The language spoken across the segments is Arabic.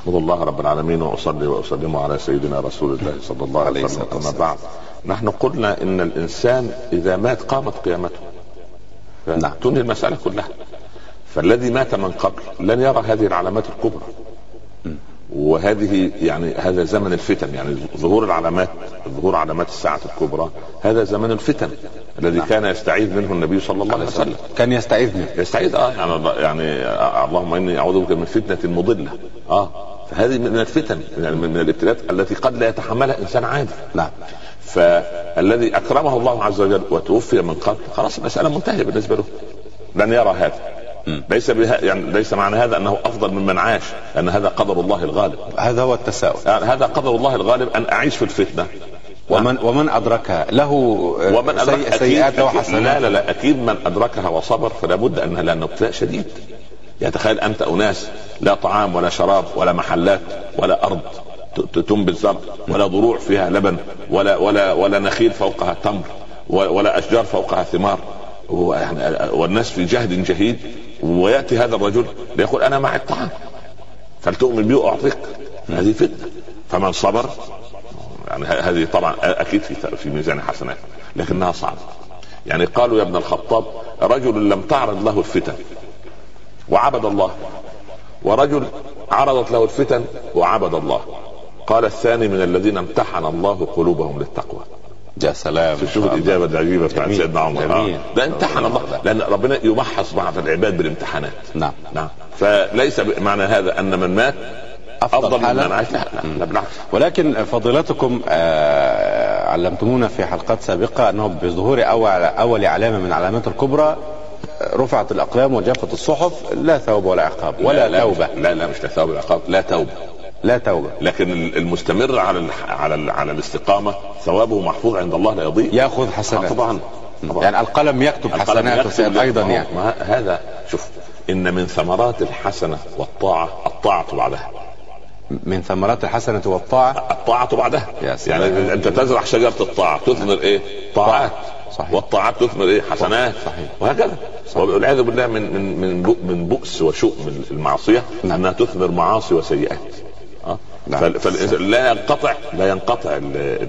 احمد الله رب العالمين واصلي واسلم على سيدنا رسول الله صلى الله عليه وسلم. اما بعد، نحن قلنا ان الانسان اذا مات قامت قيامته، تنهي المسألة كلها. فالذي مات من قبل لن يرى هذه العلامات الكبرى، وهذه يعني هذا زمن الفتن، يعني ظهور علامات الساعة الكبرى، هذا زمن الفتن الذي كان يستعيذ منه النبي صلى الله عليه وسلم. كان يستعيذ يعني اللهم اني اعوذ بك من فتنة مضلة. فهذه من الفتن، يعني من الابتلاءات التي قد لا يتحملها انسان عادي. فالذي اكرمه الله عز وجل وتوفي من قبل، خلاص المسألة منتهية بالنسبة له، لن يرى هذا. ليس معنى هذا انه افضل ممن عاش، لان هذا قدر الله الغالب. هذا هو التساؤل، هذا قدر الله الغالب ان اعيش في الفتنة. ومن ادركها له سيئات له حسنات. لا اكيد من ادركها وصبر فلا بد انها لانه ابتلاء شديد. يعني تخيل انت اناس لا طعام ولا شراب ولا محلات ولا ارض تنبت زرع ولا ضروع فيها لبن ولا نخيل فوقها تمر ولا اشجار فوقها ثمار، والناس في جهد جهيد، وياتي هذا الرجل ليقول انا معي الطعام فلتؤمن بي واعطيك. هذه فتنه. فمن صبر يعني هذه طبعا اكيد في ميزان حسنات، لكنها صعبه. يعني قالوا يا ابن الخطاب رجل لم تعرض له الفتن وعبد الله، ورجل عرضت له الفتن وعبد الله. قال الثاني من الذين امتحن الله قلوبهم للتقوى. يا سلام، شوف الإجابة العجيبة بتاعت سيدنا عمر. ده امتحن الله، لأن ربنا يمحص بعض العباد بالامتحانات. نعم. فليس معنى هذا أن من مات أفضل من عاش، لا بالعكس. ولكن فضيلتكم علمتمونا في حلقات سابقة أنه بظهور أول علامة من علامات الكبرى رفعت الأقلام وجافت الصحف، لا ثواب ولا عقاب ولا توبة. لا مش ثواب ولا عقاب، لا توبة. لكن المستمر على الاستقامة ثوابه محفوظ عند الله لا يضيع، يأخذ حسنات. طبعا. يعني القلم يكتب حسناته أيضا. يعني هذا شوف، إن من ثمرات الحسنة والطاعة الطاعة بعدها. من ثمرات الحسنة والطاعة الطاعة بعدها. يعني أنت تزرع شجرة الطاعة تثمر إيه؟ طاعات. صحيح. والطاعات تثمر إيه؟ حسنات. صحيح. وهكذا. والعياذ بالله من بؤس وشؤم المعصية أنها تثمر معاصي وسيئات. فالإنسان لا ينقطع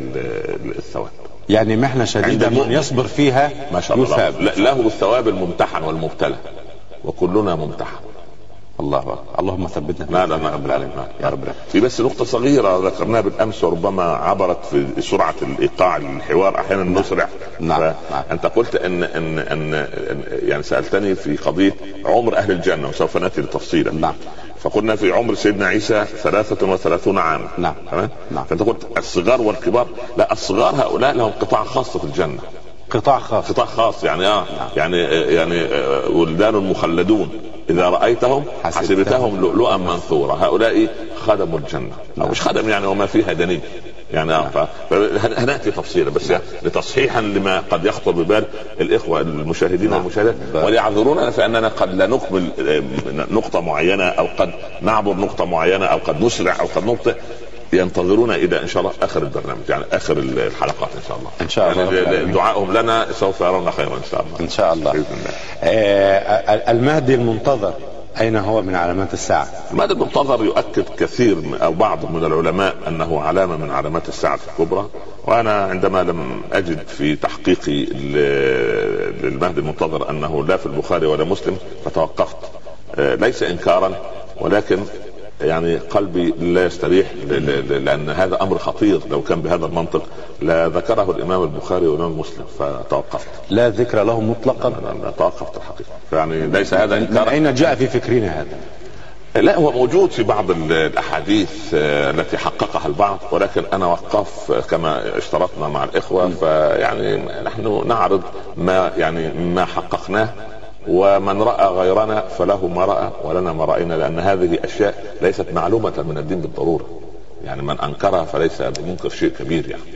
الثواب. يعني محنة شديدة من يصبر فيها ما شاء الله له الثواب الممتحن والمبتلى، وكلنا ممتحن. الله أكبر. اللهم ثبتنا يا رب العالمين. في بس نقطة صغيرة ذكرناها بالأمس وربما عبرت في سرعة الإيقاع الحوار، أحيانا نسرع. أنت قلت أن يعني سألتني في قضية عمر أهل الجنة، وسوف نأتي لتفصيلا. فقلنا في عمر سيدنا عيسى 33 عاما. نعم. فأنت قلت الصغار والكبار. لا، الصغار هؤلاء لهم قطاع خاص في الجنة. قطاع خاص يعني ولدان مخلدون إذا رأيتهم حسبتهم لؤلؤا منثورا. هؤلاء خدموا الجنة. مش خدم يعني وما فيها دنيا يعني. هنأتي تفصيلا بس لتصحيحا لما قد يخطر ببال الإخوة المشاهدين والمشاهدات، وليعذرونا فأننا قد لا نكمل نقطة معينة، أو قد نعبر نقطة معينة، أو قد نسرع، أو قد نبطئ. ينتظرونا إلى إن شاء الله آخر البرنامج، يعني آخر الحلقات إن شاء الله. يعني دعائهم لنا سوف يرون خيرا إن شاء الله. بإذن الله. المهدي المنتظر أين هو من علامات الساعة؟ المهدي المنتظر يؤكد كثير أو بعض من العلماء أنه علامة من علامات الساعة الكبرى، وأنا عندما لم أجد في تحقيقي للمهدي المنتظر أنه لا في البخاري ولا مسلم فتوقفت، ليس إنكارا، ولكن يعني قلبي لا يستريح، لأن هذا أمر خطير. لو كان بهذا المنطق لا ذكره الإمام البخاري والإمام مسلم، فتوقفت. لا ذكر له مطلقا. لا توقفت الحقيقة. يعني ليس هذا إنكار. من أين جاء في فكرنا هذا؟ لا، هو موجود في بعض الأحاديث التي حققها البعض، ولكن أنا وقف كما اشترطنا مع الإخوة. فيعني نحن نعرض ما حققناه، ومن رأى غيرنا فله ما رأى ولنا ما رأينا، لأن هذه أشياء ليست معلومة من الدين بالضرورة. يعني من أنكرها فليس بمنكر شيء كبير يعني.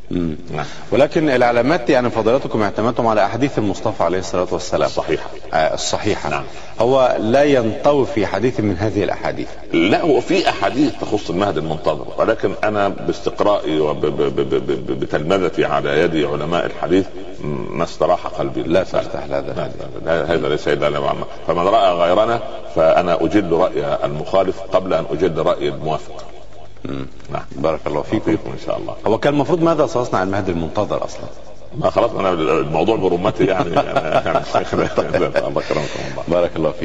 ولكن العلامات يعني فضيلتكم اعتمدتم على أحاديث المصطفى عليه الصلاة والسلام الصحيحة. نعم. هو لا ينطوي في حديث من هذه الأحاديث. لا، هو في أحاديث تخص المهدي المنتظر، ولكن أنا باستقرائي وبتلمذتي على يد علماء الحديث ما استراح قلبي. لا تفتح هذا ليس إلا لما، فمن رأى غيرنا فأنا أجل رأي المخالف قبل أن أجل رأي الموافق. نعم. بارك الله فيكم إن شاء الله. هو كان المفروض ماذا سيصنع المهدي المنتظر أصلا؟ ما خلاص أنا الموضوع برمتي يعني. الله كرمكم الله. بارك الله فيك.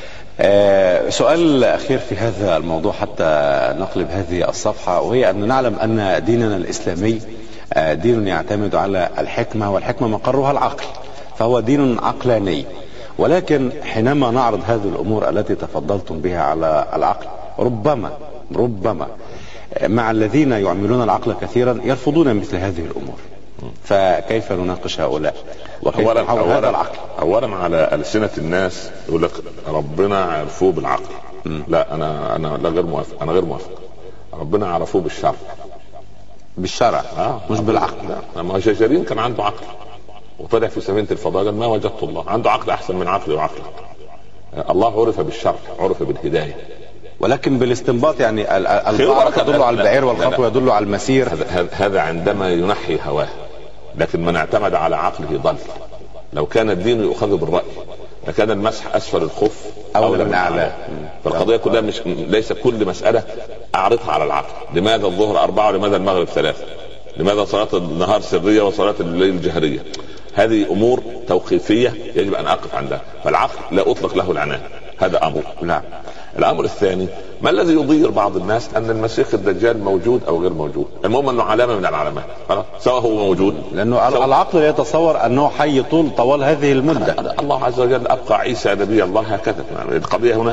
سؤال أخير في هذا الموضوع حتى نقلب هذه الصفحة، وهي أن نعلم أن ديننا الإسلامي دين يعتمد على الحكمة، والحكمة مقرها العقل، فهو دين عقلاني. ولكن حينما نعرض هذه الأمور التي تفضلتم بها على العقل، ربما مع الذين يعملون العقل كثيرا يرفضون مثل هذه الأمور. فكيف نناقش هؤلاء وكيف نحول هذا العقل؟ أولا على ألسنة الناس يقول لك ربنا عرفوه بالعقل. لا أنا غير موافق. ربنا عرفوه بالشرع مش بالعقل. لا، ما جرير كان عنده عقل وطلع في سفينة الفضاء، ما وجدت الله عنده عقل أحسن من عقلي وعقلك. الله عرف بالشرع، عرف بالهداية. ولكن بالاستنباط يعني البعض يدل على البعير والخطو يدل على المسير. هذا عندما ينحي هواه، لكن من اعتمد على عقله ضل. لو كان الدين يؤخذ بالرأي لكان المسح أسفل الخف أولى من أعلاه. فالقضية كلها ليس كل مسألة أعرضها على العقل. لماذا الظهر 4 ولماذا المغرب 3؟ لماذا صلاة النهار سرية وصلاة الليل جهرية؟ هذه أمور توقيفية يجب أن أقف عندها. فالعقل لا أطلق له العنان، هذا أمر. نعم. الأمر الثاني، ما الذي يضير بعض الناس أن المسيح الدجال موجود أو غير موجود؟ المهم أنه علامة من العلامات، سواء هو موجود، لأنه العقل يتصور أنه حي طوال هذه المدة. الله عز وجل أبقى عيسى نبي الله هكذا. القضية هنا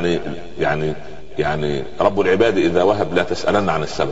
يعني رب العباد إذا وهب لا تسألن عن السبب.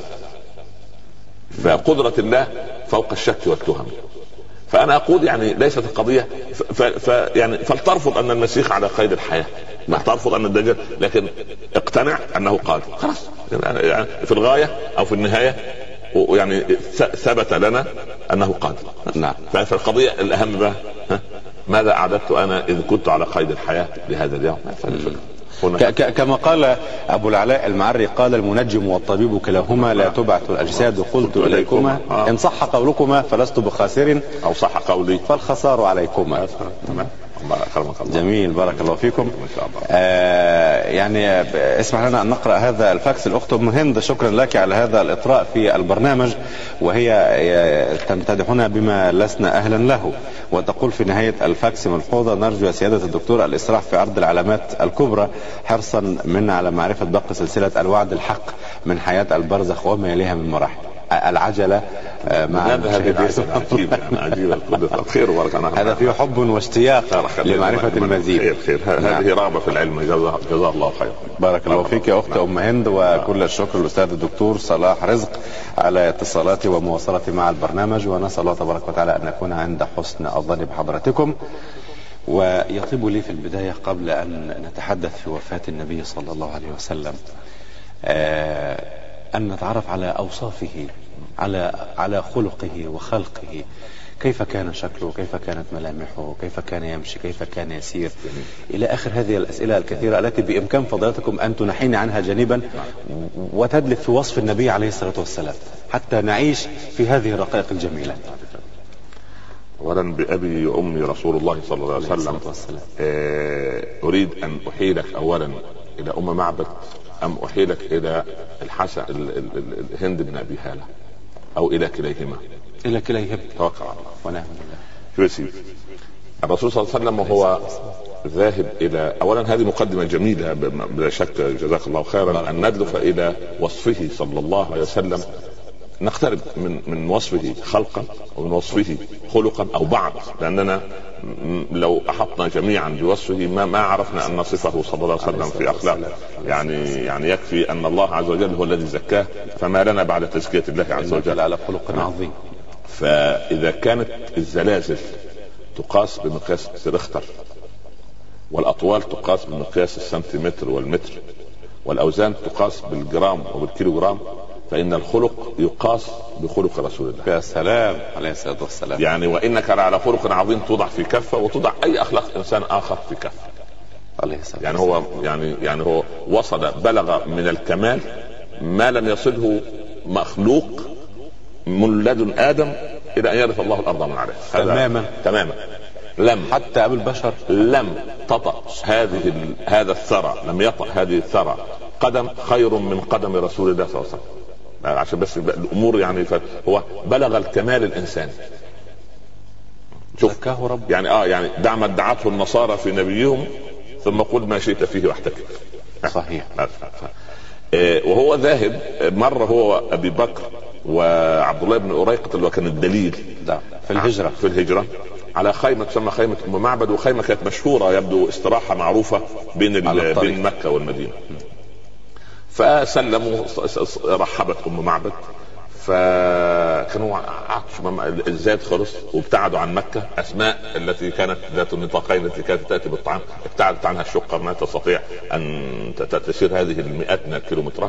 فقدرة الله فوق الشك والتهم. فأنا أقول يعني ليست القضية يعني فلترفض أن المسيح على قيد الحياة، ما ترفض أن الدجال، لكن اقتنع أنه قادر خلاص. يعني في الغاية أو في النهاية يعني ثبت لنا أنه قادر. نعم. فالقضية الأهم بقى ماذا أعددت أنا إذ كنت على قيد الحياة لهذا اليوم؟ كما قال أبو العلاء المعري قال المنجم والطبيب كلاهما لا تبعث الأجساد قلت إليكما إن صح قولكما فلست بخاسر أو صح قولي فالخسار عليكما. جميل. بارك الله فيكم. يعني اسمح لنا أن نقرأ هذا الفاكس. الأخت أم هند شكرا لك على هذا الإطراء في البرنامج، وهي تمتدحنا بما لسنا أهلا له، وتقول في نهاية الفاكس ملحوظة: نرجو يا سيادة الدكتور الإسراع في عرض العلامات الكبرى حرصا منا على معرفة باقي سلسلة الوعد الحق من حياة البرزخ وما يليها من مراحل. العجلة مع عجيبة الخير وبركة. هذا فيه حب واشتياق لمعرفة المزيد. هذه رغبة في العلم. جزاه الله خير. بارك الله فيك يا أخت أم هند، وكل الشكر للأستاذ الدكتور صلاح رزق على اتصالاته ومواصلته مع البرنامج، ونسأل الله تبارك وتعالى أن نكون عند حسن الظن بحضرتكم. ويطيب لي في البداية قبل أن نتحدث في وفاة النبي صلى الله عليه وسلم أن نتعرف على أوصافه، على خلقه وخلقه. كيف كان شكله، كيف كانت ملامحه، كيف كان يمشي، كيف كان يسير، إلى آخر هذه الأسئلة الكثيرة التي بإمكان فضيلتكم أن تنحين عنها جانبا وتدلف في وصف النبي عليه الصلاة والسلام حتى نعيش في هذه الرقائق الجميلة. أولا بأبي وأمي رسول الله صلى الله عليه وسلم. أريد أن أحيلك أولا إلى أم معبد أم أحيلك إلى الحسن الهند بن أبي هالة أو إلى كليهما؟ إلى كليهما. توكل على الله ونعم بالله. الرسول صلى الله عليه وسلم وهو ذاهب إلى، أولا هذه مقدمة جميلة بلا شك جزاك الله خيرا، أن ندلف إلى وصفه صلى الله عليه وسلم، نقترب من وصفه خلقا ومن وصفه خلقا أو بعض، لأننا لو أحطنا جميعا بوصفه ما عرفنا أن نصفه صلى الله عليه وسلم في أخلاق. يعني يكفي أن الله عز وجل هو الذي زكاه، فما لنا بعد تزكية الله عز وجل على خلق عظيم. فإذا كانت الزلازل تقاس بمقياس ريختر، والأطوال تقاس بمقياس السنتيمتر والمتر، والأوزان تقاس بالجرام وبالكيلوغرام، فإن الخلق يقاس بخلق رسول الله. يا سلام عليه الصلاة والسلام. يعني وإنك على خلق عظيم توضع في كفة وتوضع أي أخلاق إنسان آخر في كفة عليه الصلاة. يعني هو يعني هو وصل بلغ من الكمال ما لم يصله مخلوق من لدن آدم الى ان يرث الله الارض من عليها. تماما. لم حتى ابو البشر لم تطأ هذا الثرى، لم يطأ هذه الثرى قدم خير من قدم رسول الله صلى الله عليه وسلم. عشان بس الامور يعني هو بلغ الكمال الانساني. شوف رب يعني يعني دع ما ادعته النصارى في نبيهم ثم قل ما شئت فيه واحتكم. صحيح. وهو ذاهب مرة هو أبي بكر وعبد الله بن أريقط اللي كان الدليل في الهجرة على خيمة تسمى خيمة أم معبد، وخيمة كانت مشهورة يبدو استراحة معروفة بين مكة والمدينة. فسلموا، رحبت أم معبد، فكانوا الزاد خلص وابتعدوا عن مكة. أسماء التي كانت ذات النطاقين التي كانت تأتي بالطعام ابتعدت عنها الشقة، ما تستطيع أن تسير هذه المئات من الكيلومترات.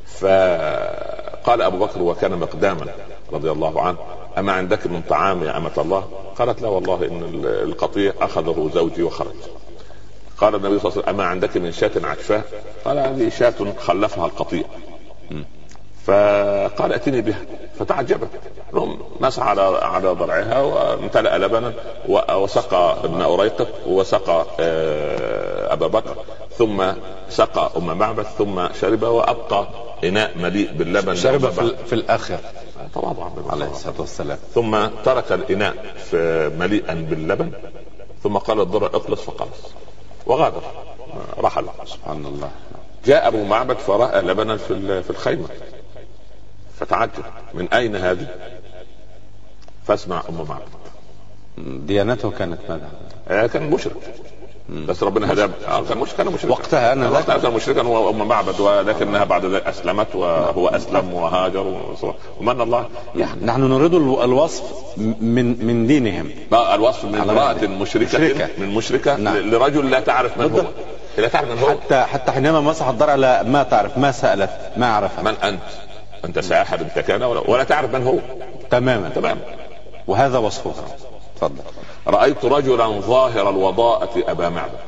فقال أبو بكر وكان مقداما رضي الله عنه: أما عندك من طعام يا أمة الله؟ قالت: لا والله إن القطيع أخذه زوجي وخرج. قال النبي صلى الله عليه وسلم: أما عندك من شاة عشفاء؟ قال: هذه شاة خلفها القطيع. فقال: اتني بها. فتعجبت، مسح على ضرعها وامتلأ لبنا وسقى ابن أريقط وسقى أبا بكر ثم سقى أم معبد ثم شرب، وأبقى إناء مليء باللبن شرب في الآخر تواضع عليه الصلاة والسلام. ثم ترك الإناء مليئا باللبن ثم قال الضرع: اخلص، فقلص وغادر رحل. سبحان الله. جاء أبو معبد فرأى لبنا في الخيمة فتعجب: من أين هذه؟ فاسمع أم معبد. ديانته كانت ماذا؟ كان مشرك، بس ربنا هداه. كان مشرك وقتها. أنا كان مشركا وأم معبد، ولكنها بعد ذلك أسلمت وهو أسلم وهاجر ومن الله. يعني نحن نريد الوصف من دينهم، الوصف من امرأة مشركة نعم. لرجل لا تعرف من هو. لا تعرف من هو حتى حينما مسح الضرع ما تعرف، ما سألت، ما عرفت من أنت ساحر انت كان ولا تعرف من هو. تماما. وهذا وصفه. تفضل. رأيت رجلا ظاهر الوضاءة أبا معبد.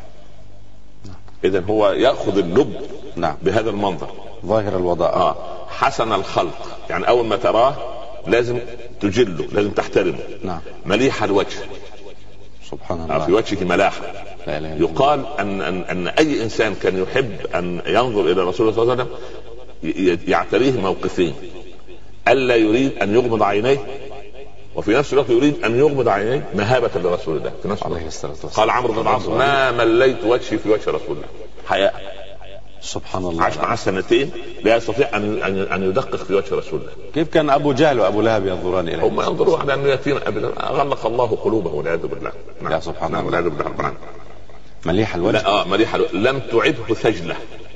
إذن هو يأخذ اللب بهذا المنظر، ظاهر الوضاءة. حسن الخلق، يعني أول ما تراه لازم تجله، لازم تحترمه. مليح الوجه، سبحان الله، في وجهه ملاحة. يقال أن أي إنسان كان يحب أن ينظر إلى رسول الله صلى الله عليه وسلم يعتريه موقفين: ألا يريد أن يغمض عينيه، وفي نفس الوقت يريد أن يغمض عينيه مهابة لرسول الله في نفس الوقت. قال عمرو بن العاص: ما مليت وجهي في وجه رسول الله حياء. سبحان الله. عاش معه سنتين لا يستطيع أن يدقق في وجه رسول الله. كيف كان أبو جهل وأبو لهب ينظران إليه؟ هم ينظروا على أنه يأتينا أبدا. غلق الله قلوبه والعياذ بالله. يا سبحان الله. والعياذ بالله. مليح الوجه. مليح لم تعبه ثجلة.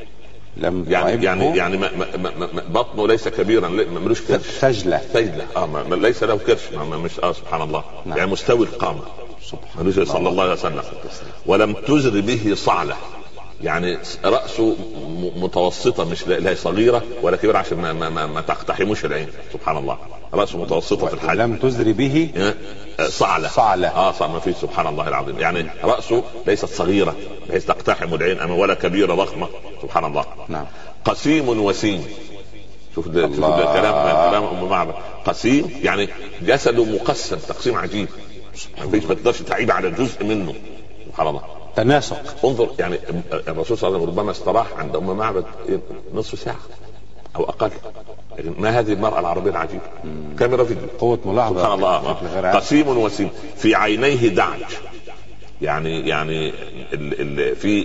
يعني بطنه ليس كبيرا، ملوش كرش. ثجلة. ليس له كرش، مش سبحان الله. يعني مستوي القامة صلى الله عليه وسلم. ولم تزر به صعلة، يعني رأسه متوسطة، مش لا صغيرة ولا كبيرة عشان ما تقتحموش العين. سبحان الله. رأسه متوسطة في الحجم. لم تزر به صعلة. صعلة ما فيه. سبحان الله العظيم. يعني رأسه ليست صغيرة بحيث تقتحم العين ولا كبيرة ضخمة. سبحان الله. قسيم وسيم. شوف كلام أم معبد. قسيم يعني جسده مقسم تقسيم عجيب، ما تقدرش تعيب على جزء منه. سبحان الله. تناسق. انظر، يعني الرسول صلى الله عليه وسلم ربما استراح عند أم معبد نصف ساعة أو أقل. ما هذه المرأة العربية العجيبة؟ كاميرا فيديو، قوة ملاحظة. سبحان الله. قسيم وسيم، في عينيه دعج، يعني في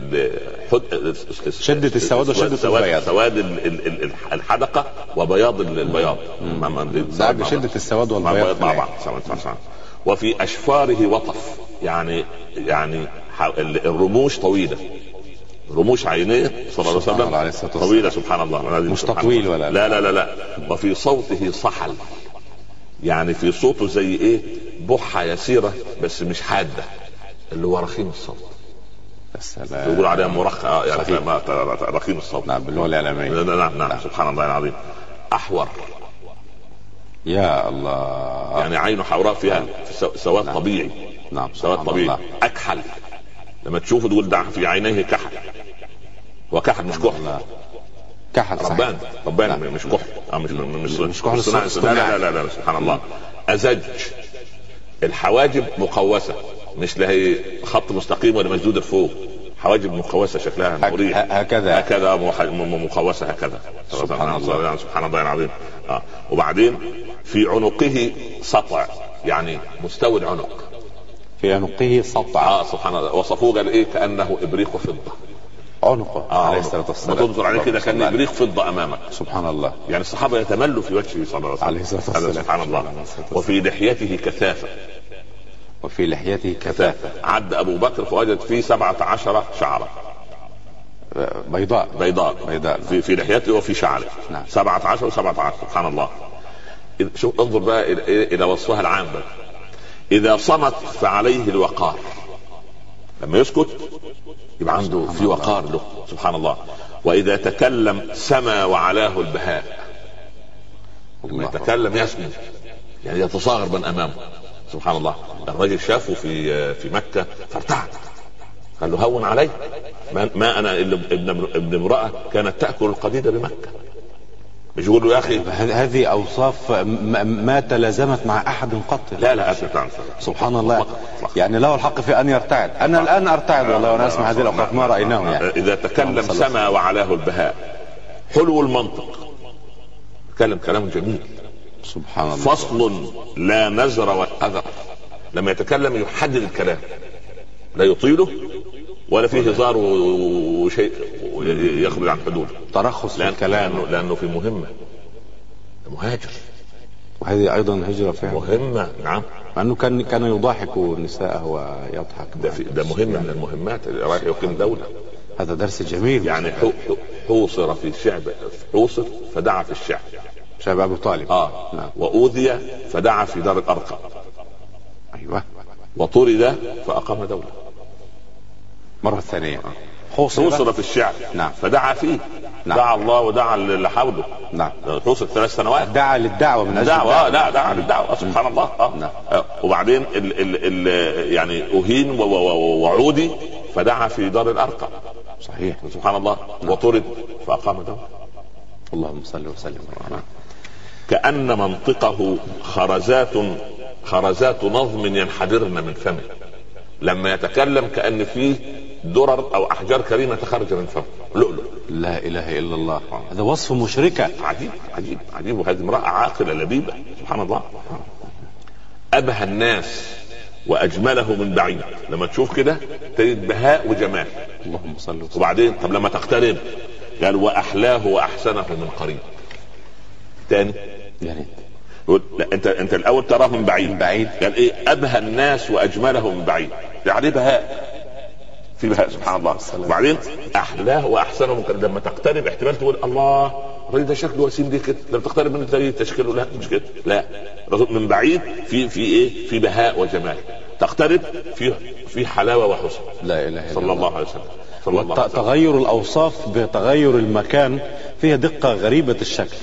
شدة السواد وشدة البياض، سواد الحدقة وبياض البياض. دعج شدة السواد والبياض مع بعض. وفي أشفاره وطف، يعني الرموش طويلة، رموش عينيه صلى الله عليه وسلم طويلة. سبحان الله. مش تطويل ولا لا. وفي صوته صحل، يعني في صوته زي بحة يسيرة بس مش حادة، اللي هو رخيم الصوت. السلام. يقول عليها مرخى، يعني رخيم الصوت. نعم، باللغة الإعلامية. نعم. سبحان الله العظيم. أحور، يا الله، يعني عينه حوراء فيها سواد طبيعي. سواد طبيعي. أكحل، لما تشوفه تقول ده في عينيه كحل، وكحل مش كحل. كحل ربان مش كحل. مش كحل. لا. سبحان الله. ازج الحواجب مقوسه، مش لا هي خط مستقيم ولا مسدود لفوق، حواجب مقوسه شكلها مريح هكذا مقوسه هكذا. سبحان الله سبحان الله العظيم. وبعدين في عنقه سطع، يعني مستوي العنق، في عنقه سطع. سبحان الله. وصفوه قال ايه؟ كانه ابريق فضه عنقه عليه الصلاه والسلام. تنظر عليه كده كان ابريق فضه امامك. سبحان الله. يعني الصحابه يتملوا في وجهه صلى الله عليه وسلم. سبحان الله. وفي لحيته كثافه، وفي لحيته كثافه. عد ابو بكر فوجد فيه 17 شعره بيضاء في لحيته وفي شعره. نعم. 17 و17. سبحان الله. شوف انظر بقى الى وصفها العام بقى. اذا صمت فعليه الوقار، لما يسكت يبقى عنده في وقار له. سبحان الله. واذا تكلم سما وعلاه البهاء، لما يتكلم يسمو، يعني يتصاغر من امامه. سبحان الله. الرجل شافه في مكة فارتعد، قال له هون علي، ما انا ابن امرأة كانت تأكل القديد بمكة. مش يقول له يا اخي هذه اوصاف ما تلازمت مع احد قط. لا سبحان الله. يعني له الحق في ان يرتعد. انا الان ارتعد والله وانا اسمع هذه الاوقات ما رايناه. يعني اذا تكلم سما وعلاه البهاء، حلو المنطق، تكلم كلام جميل. سبحان الله. فصل لا نزر والأذر، لما يتكلم يحدد الكلام، لا يطيله ولا فيه هزار وشيء يخرج عن حدوده. ترخص في الكلام لأنه في مهمة، مهاجر، وهذه أيضا هجرة فعلا مهمة. نعم. لأنه كان يضاحك نساءه ويضحك. ده مهم من المهمات، رايح يقيم دولة. هذا درس جميل. يعني حوصر في الشعب، حوصر فدعا في الشعب، شعب أبو طالب. نعم. وأوذي فدعا في دار الأرقم. أيوة. وطرد فأقام دولة مرة ثانية. حوصر في الشعب. نعم. فدعا فيه. نعم. دعا الله ودعا اللي حوله. نعم. حوصر 3 سنوات. دعا للدعوة من أجل الدعوة. لا دعا للدعوة. سبحان الله. نعم. وبعدين يعني أهين وعودي فدعا في دار الأرقم. صحيح. سبحان الله. وطرد فأقام دولة. اللهم صل وسلم. كأن منطقه خرزات نظم ينحدرن من فمه، لما يتكلم كأن فيه درر أو أحجار كريمة تخرج من فمه، لؤلؤ. لا إله إلا الله. هذا وصف مشركة. عجيب عجيب عجيب. وهذه امرأة عاقلة لبيبة. سبحان الله. أبهى الناس وأجمله من بعيد، لما تشوف كده تجد بهاء وجمال. اللهم صل وسلم. وبعدين طب لما تقترب قال وأحلاه وأحسنه من قريب. تاني يعني لا انت الاول تراه من بعيد. قال ايه؟ ابهى الناس واجمله من بعيد، يعني بهاء، في بهاء. سبحان الله. وبعدين احلاه واحسنه من قريب، لما تقترب احتمال تقول الله الراجل ده شكله وسيم دي كده، لما تقترب منه تلاقي تشكيله لا مش كده، لا من بعيد في ايه؟ في بهاء وجمال. تقترب في حلاوه وحسن. لا اله الا صلى الله عليه وسلم. تغير الاوصاف بتغير المكان فيها دقة غريبة الشكل.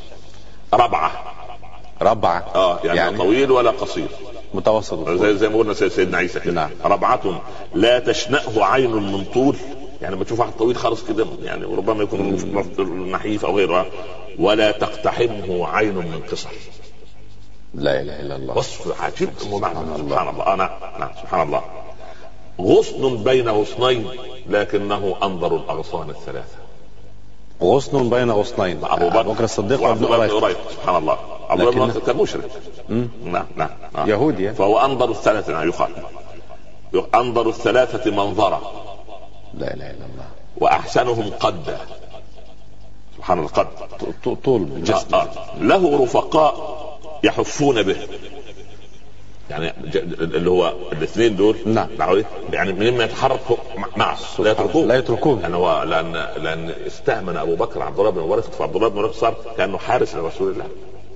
ربعة. يعني طويل ولا قصير، متوسط، زي ما قلنا سيدنا عيسى كده. نعم. ربعة لا تشنأه عين من طول، يعني لما تشوف واحد طويل خالص كده يعني وربما يكون نحيف او غيره، ولا تقتحمه عين من قصر. لا اله الا الله. وصف عجيب ومعنى. سبحان الله. نعم. سبحان الله. غصن بين غصنين لكنه انظر الاغصان الثلاثة. غصن بين غصنين. أبو بكر الصديق وعبد الله بن قريظة. سبحان الله. عبد الله بن كان مشرك. نعم. يهودي. فهو أنظر الثلاثة، يقال أنظر الثلاثة منظرة. لا إله إلا الله. وأحسنهم قدا. سبحان الله. قد طول جسد. له رفقاء يحفون به، يعني اللي هو الاثنين دول. نعم. يعني مما يتحرك معه لا يتركوه. لأن استأمن أبو بكر عبد الله بن ورثة، فعبد الله بن ورثة صار كأنه حارس لرسول الله.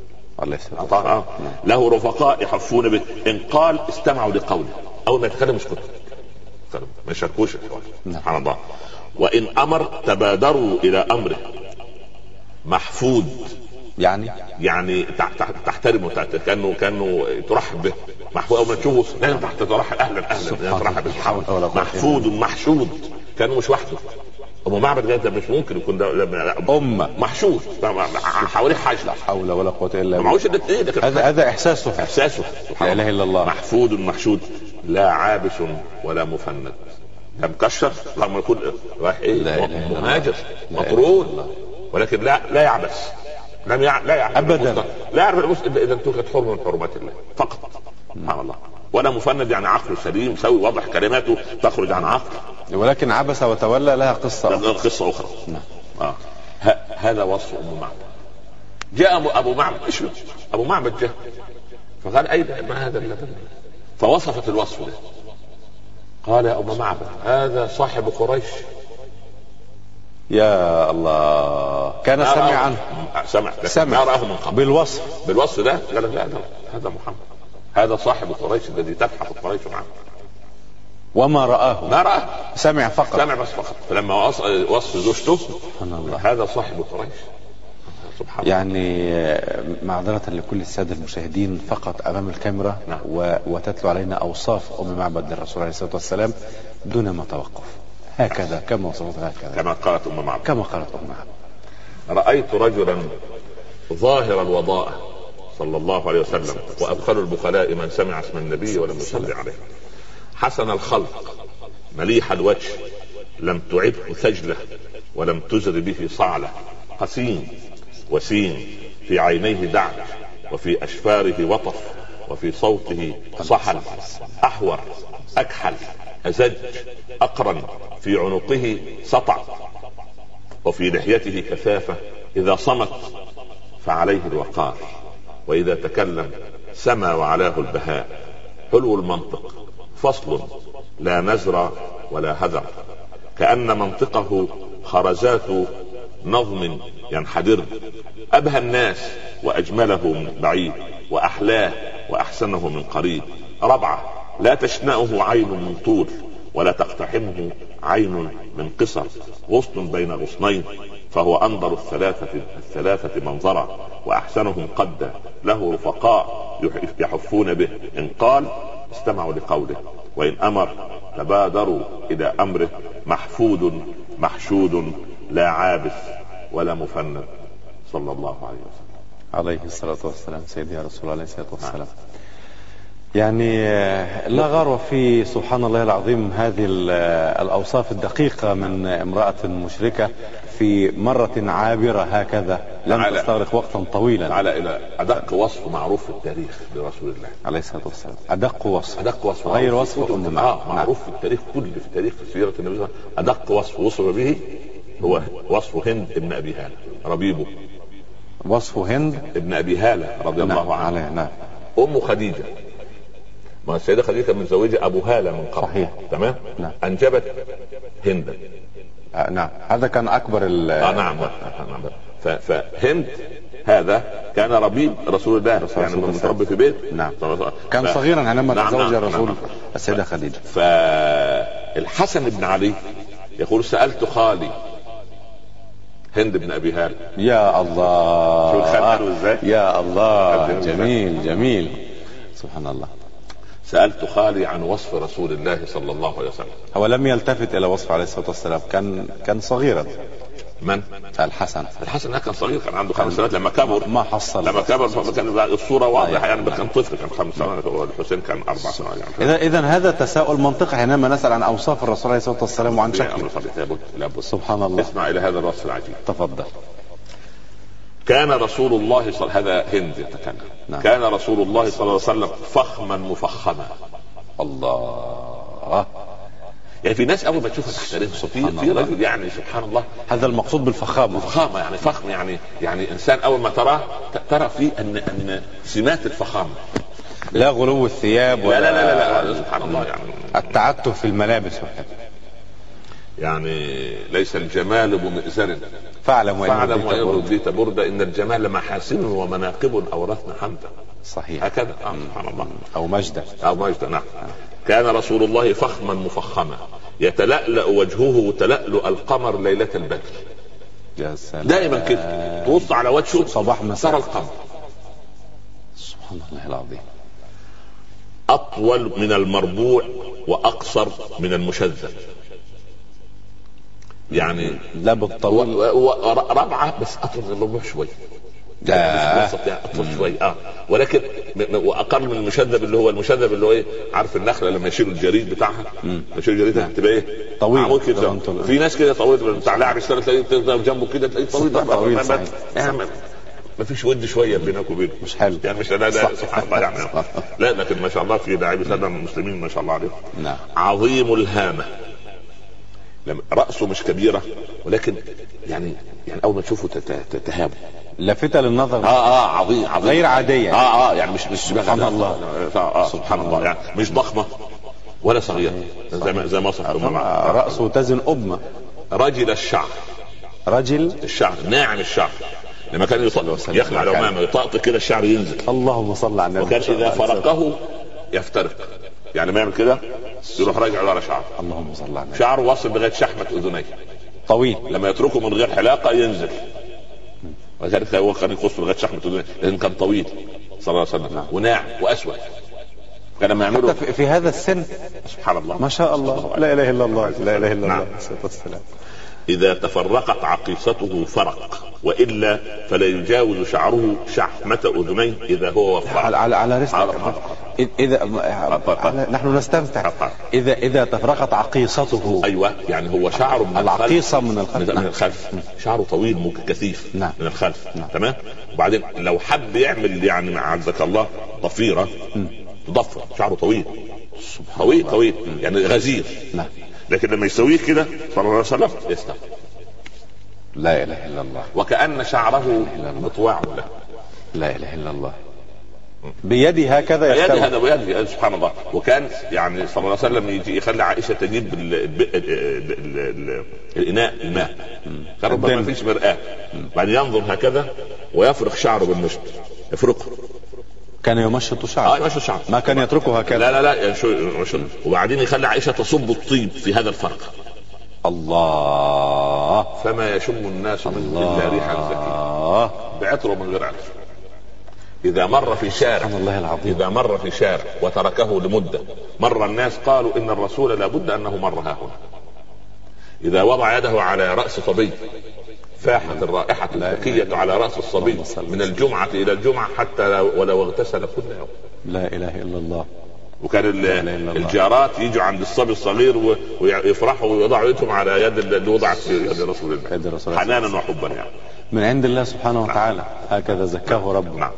له رفقاء يحفون به، إن قال استمعوا لقوله، أول ما يتكلم يسكتوا ما يشاركوش. سبحان الله. وإن أمر تبادروا إلى أمره. محفوظ يعني تحترمه، كانه ترحب به. محفوظ اول ما تشوفه لازم ترحب، اهلا ترحب به. محفوظ محشود، كانه مش وحده، ابو معبد ده مش ممكن يكون ده امه محشود حواليه حاجه. لا حول ولا قوه الا بالله. معوش الاثنين. هذا احساسه لا اله الا الله. محفود محشود لا عابس ولا مفند. لا مكشر رغم يكون رايح ايه مهاجر مطرود، ولكن لا يعبس. لا يعرف ابدا. لا يعرف المسلم اذا انتهكت حرمه من حرمات الله فقط. سبحان الله. ولا مفند يعني عقله سليم سوي واضح كلماته تخرج عن عقل. ولكن عبس وتولى لها قصه اخرى. هذا وصف ام معبد. جاء ابو معبد ابو معبد جاء فقال اين ما هذا اللبن؟ فوصفت الوصف ده. قال يا ابو معبد هذا صاحب قريش. يا الله. كان سمع عنه. سمع رآه من قبل بالوصف ده. قال لا هذا محمد، هذا صاحب قريش الذي تبحث قريش عنه. وما رآه ما رآه، سمع فقط. فلما وصف زوجته سبحان الله هذا صاحب قريش. سبحان يعني معذرة لكل السادة المشاهدين فقط أمام الكاميرا. نعم. وتتلو علينا أوصاف أم معبد للرسول عليه الصلاة والسلام دون ما توقف، هكذا كما وصفتها هكذا كما قالت أم معبد. رأيت رجلا ظاهر الوضاء صلى الله عليه وسلم وأبخل البخلاء من سمع اسم النبي ولم يصلي عليه، حسن الخلق مليح الوجه لم تعبه ثجلة ولم تزر به صعلة، قسيم وسيم في عينيه دعج وفي أشفاره وطف وفي صوته صحل، أحور أكحل أزج أقرن، في عنقه سطع وفي لحيته كثافة، إذا صمت فعليه الوقار وإذا تكلم سما وعلاه البهاء، حلو المنطق فصل لا نزر ولا هذر، كأن منطقه خرزات نظم ينحدر، أبهى الناس وأجمله من بعيد وأحلاه وأحسنه من قريب، ربعة لا تشنأه عين من طول ولا تقتحمه عين من قصر، غصن بين غصنين فهو أنظر الثلاثة منظرا وأحسنهم قدا، له رفقاء يحفون به، إن قال استمعوا لقوله وإن أمر تبادروا إلى أمره، محفود محشود لا عابس ولا مفند صلى الله عليه وسلم. عليه الصلاة والسلام. سيدي يا رسول الله عليه الصلاة والسلام. يعني لا غرو في سبحان الله العظيم هذه الأوصاف الدقيقة من امرأة مشركة في مرة عابرة هكذا لم تستغرق وقتا طويلا. على إلى أدق وصف معروف في التاريخ لرسول الله عليه الصلاة والسلام. أدق وصف غير وصف معروف في التاريخ كله، في تاريخ سيرة النبي صلى الله عليه وسلم. أدق وصف وصف به هو وصف هند ابن أبي هالة ربيبه. وصف هند ابن أبي هالة رضي الله عنه. نعم. أم خديجة، ما السيدة خديجة متزوجة أبو هالة من قبل. صحيح. تمام. نعم. أنجبت هندا. نعم. هذا كان أكبر نعم. فهند هذا كان ربيب رسول الله يعني متربي في بيت. نعم. كان صغيرا عندما تزوج الرسول السيدة خديجة. فالحسن بن علي يقول سألت خالي هند بن أبي هالة. يا الله. شو الخال ازاي؟ يا الله. جميل سبحان الله. سألت خالي عن وصف رسول الله صلى الله عليه وسلم. هو لم يلتفت إلى وصف عليه الصلاة والسلام، كان صغيرا. من؟ الحسن كان صغير، كان عنده 5 سنوات لما كبر. ما حصل. لما كبر كان الصورة واضحة يعني كان طفل، كان 5 سنوات والحسين كان 4 سنوات يعني. إذا هذا تساؤل منطقي حينما نسأل عن أوصاف الرسول عليه الصلاة والسلام وعن شكله. لابد. سبحان الله. اسمع إلى هذا الوصف العجيب. تفضل. كان رسول الله هذا هند يتكلم. نعم. كان رسول الله صلى الله عليه وسلم فخما مفخما. الله. يعني في ناس اول ما تشوفها تحترمها، في رجل يعني سبحان الله. هذا المقصود بالفخامه. يعني فخم، يعني انسان اول ما ترى فيه ان سمات الفخامه، لا غلو الثياب ولا لا سبحان الله يعني التعتف في الملابس وكذا. يعني ليس الجمال بمئزر فاعلم وإن رديت بردة، إن الجمال محاسن ومناقب أورثنا حمدا. صحيح. هكذا سبحان الله. أو مجدا. نعم. كان رسول الله فخما مفخما يتلألأ وجهه تلألؤ القمر ليلة البدر. يا سلام. دائما كده تبص على وجهه صباح مساء ترى القمر. سبحان الله العظيم. أطول من المربوع وأقصر من المشذب، يعني لا بالطويل رابعه بس اطول من الربع شوي، ده مش يعني اطول شوي ولكن واقل من المشذب اللي هو المشذب اللي هو ايه، عارف النخله لما يشيلوا الجريد بتاعها، يشيلوا الجريد تبقى ايه طويل عمود كده. في ناس كده طويل بتاع لاعب السنه تلاقيه جنبه كده تلاقيه طويل ما فيش ود شويه بينك وبينه، مش حلو يعني مش لا سبحان الله يعني لا، لكن ما شاء الله في لاعبي سنه المسلمين ما شاء الله عليهم. نعم. عظيم الهامه، رأسه مش كبيرة ولكن يعني أول ما تشوفه تهابه، لافتة للنظر. عظيم غير عادية. يعني مش سبحان الله. سبحان الله، يعني مش ضخمة ولا صغيرة زي ما وصف رأسه تزن أبمة. رجل الشعر، رجل الشعر ناعم الشعر، لما كان يخلع العمامة يطاط كده الشعر ينزل. اللهم صل على النبي. وكان إذا فرقه يفترق، يعني ما يعمل كده يروح راجع على شعره. اللهم صل على النبي. شعره واصل لغايه شحمه اذنيه، طويل، لما يتركه من غير حلاقه ينزل، وذلك هو كان يقص لغايه شحمه اذنيه لان كان طويل صلى الله عليه وسلم وناعم واسود. كان لما يعملوا في هذا السن سبحان الله ما شاء الله، لا اله الا الله، لا اله الا الله. والسلام. إذا تفرقت عقيصته فرق، وإلا فلا يجاوز شعره شحمة أذنيه إذا هو وفر. على رزقك. إذا نحن نستمتع. إذا تفرقت عقيصته. أيوة، يعني هو شعره من العقيصة من الخلف شعره طويل ممكن كثيف نعم. من الخلف تمام. وبعدين لو حب يعمل يعني عزك الله ضفيرة تضفر شعره طويل طويل يعني غزير نعم. لكن لما يسويه كده صلى الله عليه وسلم يستوي. لا اله الا الله. وكأن شعره مطوع له. لا اله الا الله. بيدي هكذا يستوي. هذا بيدي سبحان الله. وكان يعني صلى الله عليه وسلم يجي يخلي عائشة تجيب الإناء الماء، كان ربما ما فيش مرآة، بعدين ينظر هكذا ويفرق شعره بالمشط، يفرقه. كان يمشط شعره. يمشط شعره، ما كان يتركه هكذا. لا يمشط. وبعدين يخلي عائشة تصب الطيب في هذا الفرق. الله. فما يشم الناس من إلا ريحا زكية بعطر من غير عطر. إذا مر في شارع، الله العظيم، إذا مر في شارع وتركه لمدة، مر الناس قالوا إن الرسول لابد أنه مر ها هنا. إذا وضع يده على رأس صبي فاحت الرائحة الزكية على رأس الصبي من الجمعة إلى الجمعة حتى ولو اغتسل كل يوم. لا إله إلا الله. وكان الجارات يجوا عند الصبي الصغير ويفرحوا ويضعوا يدهم على يد اللي وضعت في يد رسول الله حنانا وحبا، يعني من عند الله سبحانه وتعالى. هكذا زكاه ربه. نعم.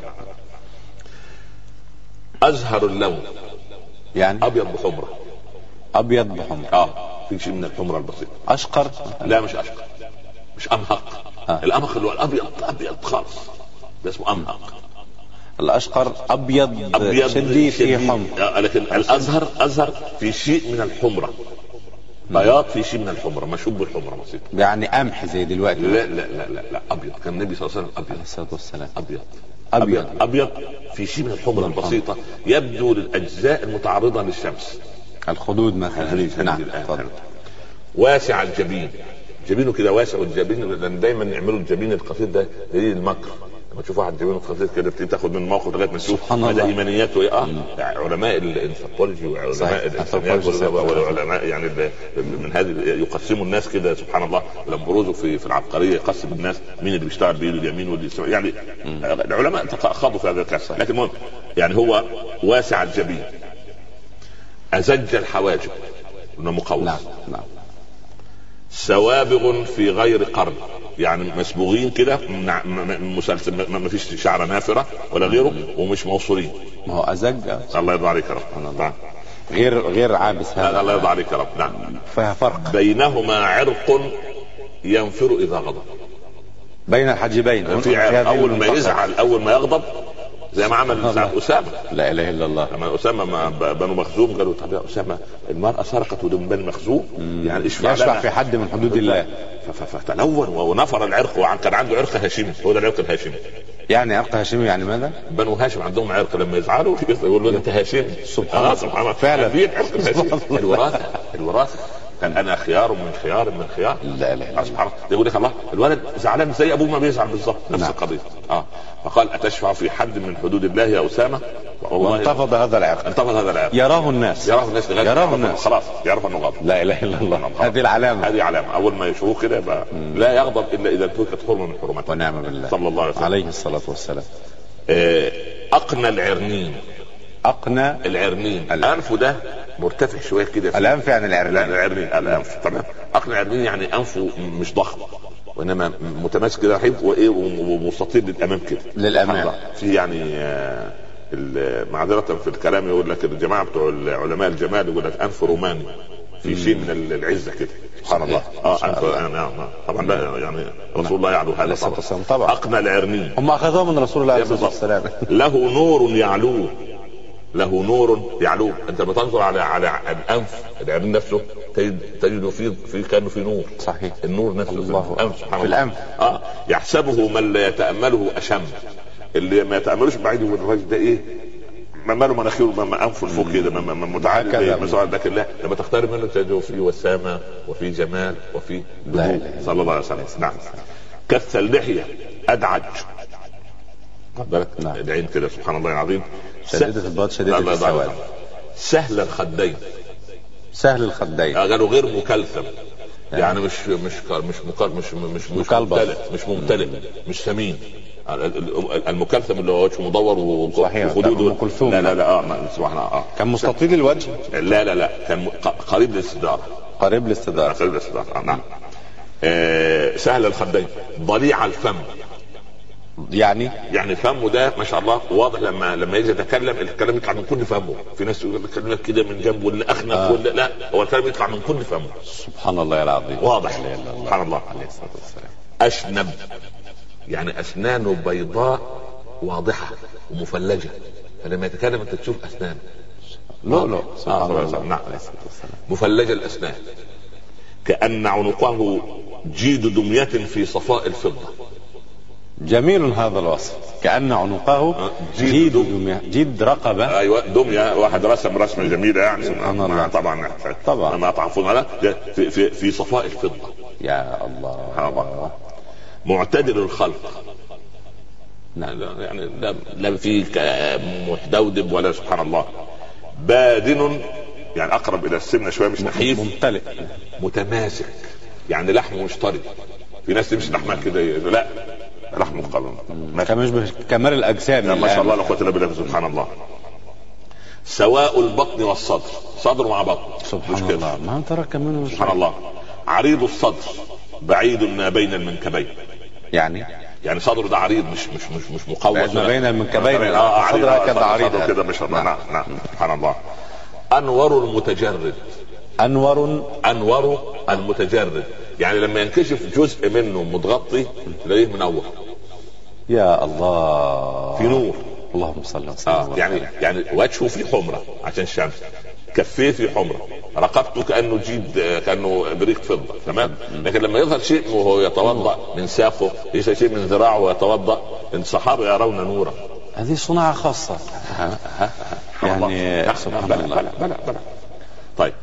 أزهر اللون، يعني أبيض بحمرة. أبيض بحمرة. في شيء من الحمرة البسيطة. أشقر؟ لا مش أشقر، مش أمهق. الأمهق اللي هو الأبيض أبيض خالص، ده اسمه أمهق. الأشقر أبيض شديد فيه حمر. لكن الأزهر أزهر في شيء من الحمرة، بياض في شيء من الحمرة، مشوب بالحمرة بسيطة، يعني قمح زي دلوقتي. لا أبيض. كان النبي صلى الله عليه وسلم أبيض عليه الصلاة والسلام أبيض في شيء من الحمرة البسيطة، يبدو للأجزاء المتعرضة للشمس، الخدود مثلا. نعم. واسع الجبين، جبينه كده واسع الجبين، لأن دايما يعملوا الجبين القصير ده دليل المكر. لما تشوف واحد جبينه قصير كده بتيجي تاخد من موقف لغايه ما تشوف مدى ايمانياته ايه. علماء الانثروبولوجي وعلماء الانسانيات والعلماء يعني من هذه يقسموا الناس كده سبحان الله. لما بروزوا في العبقريه يقسم الناس مين اللي بيشتغل بايده اليمين واللي يعني العلماء خاضوا في هذا الكلام. لكن المهم يعني هو واسع الجبين، ازج الحواجب انه مقوس. نعم. سوابغ في غير قرن، يعني مسبوغين كده مسلسل، ما فيش شعر نافرة ولا غيره، ومش موصولين. ما هو أزج. الله يرضى عليك يا رب. نعم. غير عابس هذا. الله يرضى عليك يا رب. نعم. فيها فرق. بينهما عرق ينفر إذا غضب. بين الحاجبين في عرق أول ما يزعل، أول ما يغضب، زي ما عمل ساعة أسامة. لا إله إلا الله. لما أسامة بنو مخزوم قالوا طب يا أسامة المرأة سرقت ودم بني مخزوم، يعني يشفع في حد من حدود الله. فتلون ونفر العرق، وكان عنده عرق هاشمي، هو ده العرق الهاشمي. يعني عرق هاشمي يعني ماذا؟ بنو هاشم عندهم عرق لما يزعلوا يقولوا انت هاشمي. سبحان الله. فعلا في عرق هاشمي. الوراثة كان انا خيار من خيار من خيار. لا اله الا الله. يقول لك الله الولد زعلان زي ابوه ما بيزعل بالظبط، نفس القضيه. فقال اتشفع في حد من حدود الله يا اسامه؟ وانتفض هذا العرق. انتفض هذا العرق. يراه الناس يراه الناس خلاص يعرف انه غضب. لا اله الا الله. هذه العلامه، هذه علامه اول ما يشوفوه كده يبقى لا يغضب الا اذا انتهكت حرمه من حرمته. ونعم بالله. صلى الله عليه وسلم عليه الصلاه والسلام. اقنى العرنين. اقنى العرنين انفه ده مرتفع شويه كده. الانف يعني العرنين. العرنين الانف تمام. اقنى العرنين يعني انفه مش ضخم وانما متماسك كده رحيب وايه ومستطيل للامام كده. للامام. في يعني معذره في الكلام يقول لك الجماعه بتوع علماء الجمال يقول لك انف روماني في شيء من العزه كده. سبحان الله. طبعا لا يعني رسول الله يعلو هذا طبعا. اقنى العرنين هم اخذوه من رسول الله صلى الله عليه وسلم. له نور يعلوه. له نور يعلوه. انت بتنظر على الانف العرنين نفسه تجد فيه كانه في نور. صحيح. النور نفسه الله في الانف. سبحان في الله. الانف. يحسبه من لا يتامله اشم. اللي ما يتاملوش بعيد يقول الراجل ده ايه ماله مناخيره انفه فوق كده متعالي مثلا. لكن لا لما تقترب منه تجده فيه وسامه وفي جمال وفي هدوء صلى الله عليه وسلم. نعم. كث اللحيه ادعج. نعم. العين كده سبحان الله العظيم. شديدة البياض شديدة السواد. سهل الخدين. سهل الخدين. قالوا غير مكلثم يعني مش ممتلئ مش ثمين. المكلثم اللي هو وجهه مدور وخدوده. لا سبحان الله. كان مستطيل الوجه. لا كان قريب للاستدارة. قريب للاستدارة. نعم. سهل الخدين. ضليع الفم. يعني فمه ده ما شاء الله واضح. لما يجي يتكلم الكلام يطلع من كل فمه. في ناس يقول الكلام كده من جنب ولا اخنق ولا لا هو الكلام يطلع من كل فمه. سبحان الله العظيم. واضح. سبحان الله. عليه الصلاه والسلام. اشنب يعني اسنانه بيضاء واضحه ومفلجه. فلما يتكلم انت تشوف اسنانه. لا سبحان الله. نعم. مفلجه الاسنان. كأن عنقه جيد دمية في صفاء الفضة. جميل هذا الوصف. كأن عنقه جيد رقبة. ايوه دمية. واحد رسمة جميلة يعني. طبعا ما تعرفون على في صفاء الفضة. يا الله. معتدل الخلق. يعني لا في محدودب ولا سبحان الله. بادن يعني اقرب الى السمنة شوية مش نحيف. ممتلئ. متماسك يعني لحمه مش طري. في ناس تمشي لحمها كده لا لحمه قلم مش كمال الاجسام. ما شاء الله لا قوه الا بالله. سبحان الله. سواء البطن والصدر. صدر مع بطن. سبحان الله. ما انت ركب منه. سبحان الله. عريض الصدر بعيد ما بين المنكبين. يعني صدره ده عريض مش مقوس ما بين المنكبين. صدره هكذا عريض كده ما شاء الله. نعم. سبحان الله. انور المتجرد. انور المتجرد يعني لما ينكشف جزء منه متغطي تلاقيه منور. يا الله. في نور. اللهم صل وسلم. يعني وجهه فيه حمرة عشان الشمس. كفيه فيه حمرة. رقبته كأنه بريق فضة. تمام. لكن لما يظهر شيء وهو يتوضأ من ساقه يظهر شيء من ذراعه ويتوضأ الصحابة يرون نورا. هذه صناعة خاصة. يعني سبحان الله. بلى. طيب.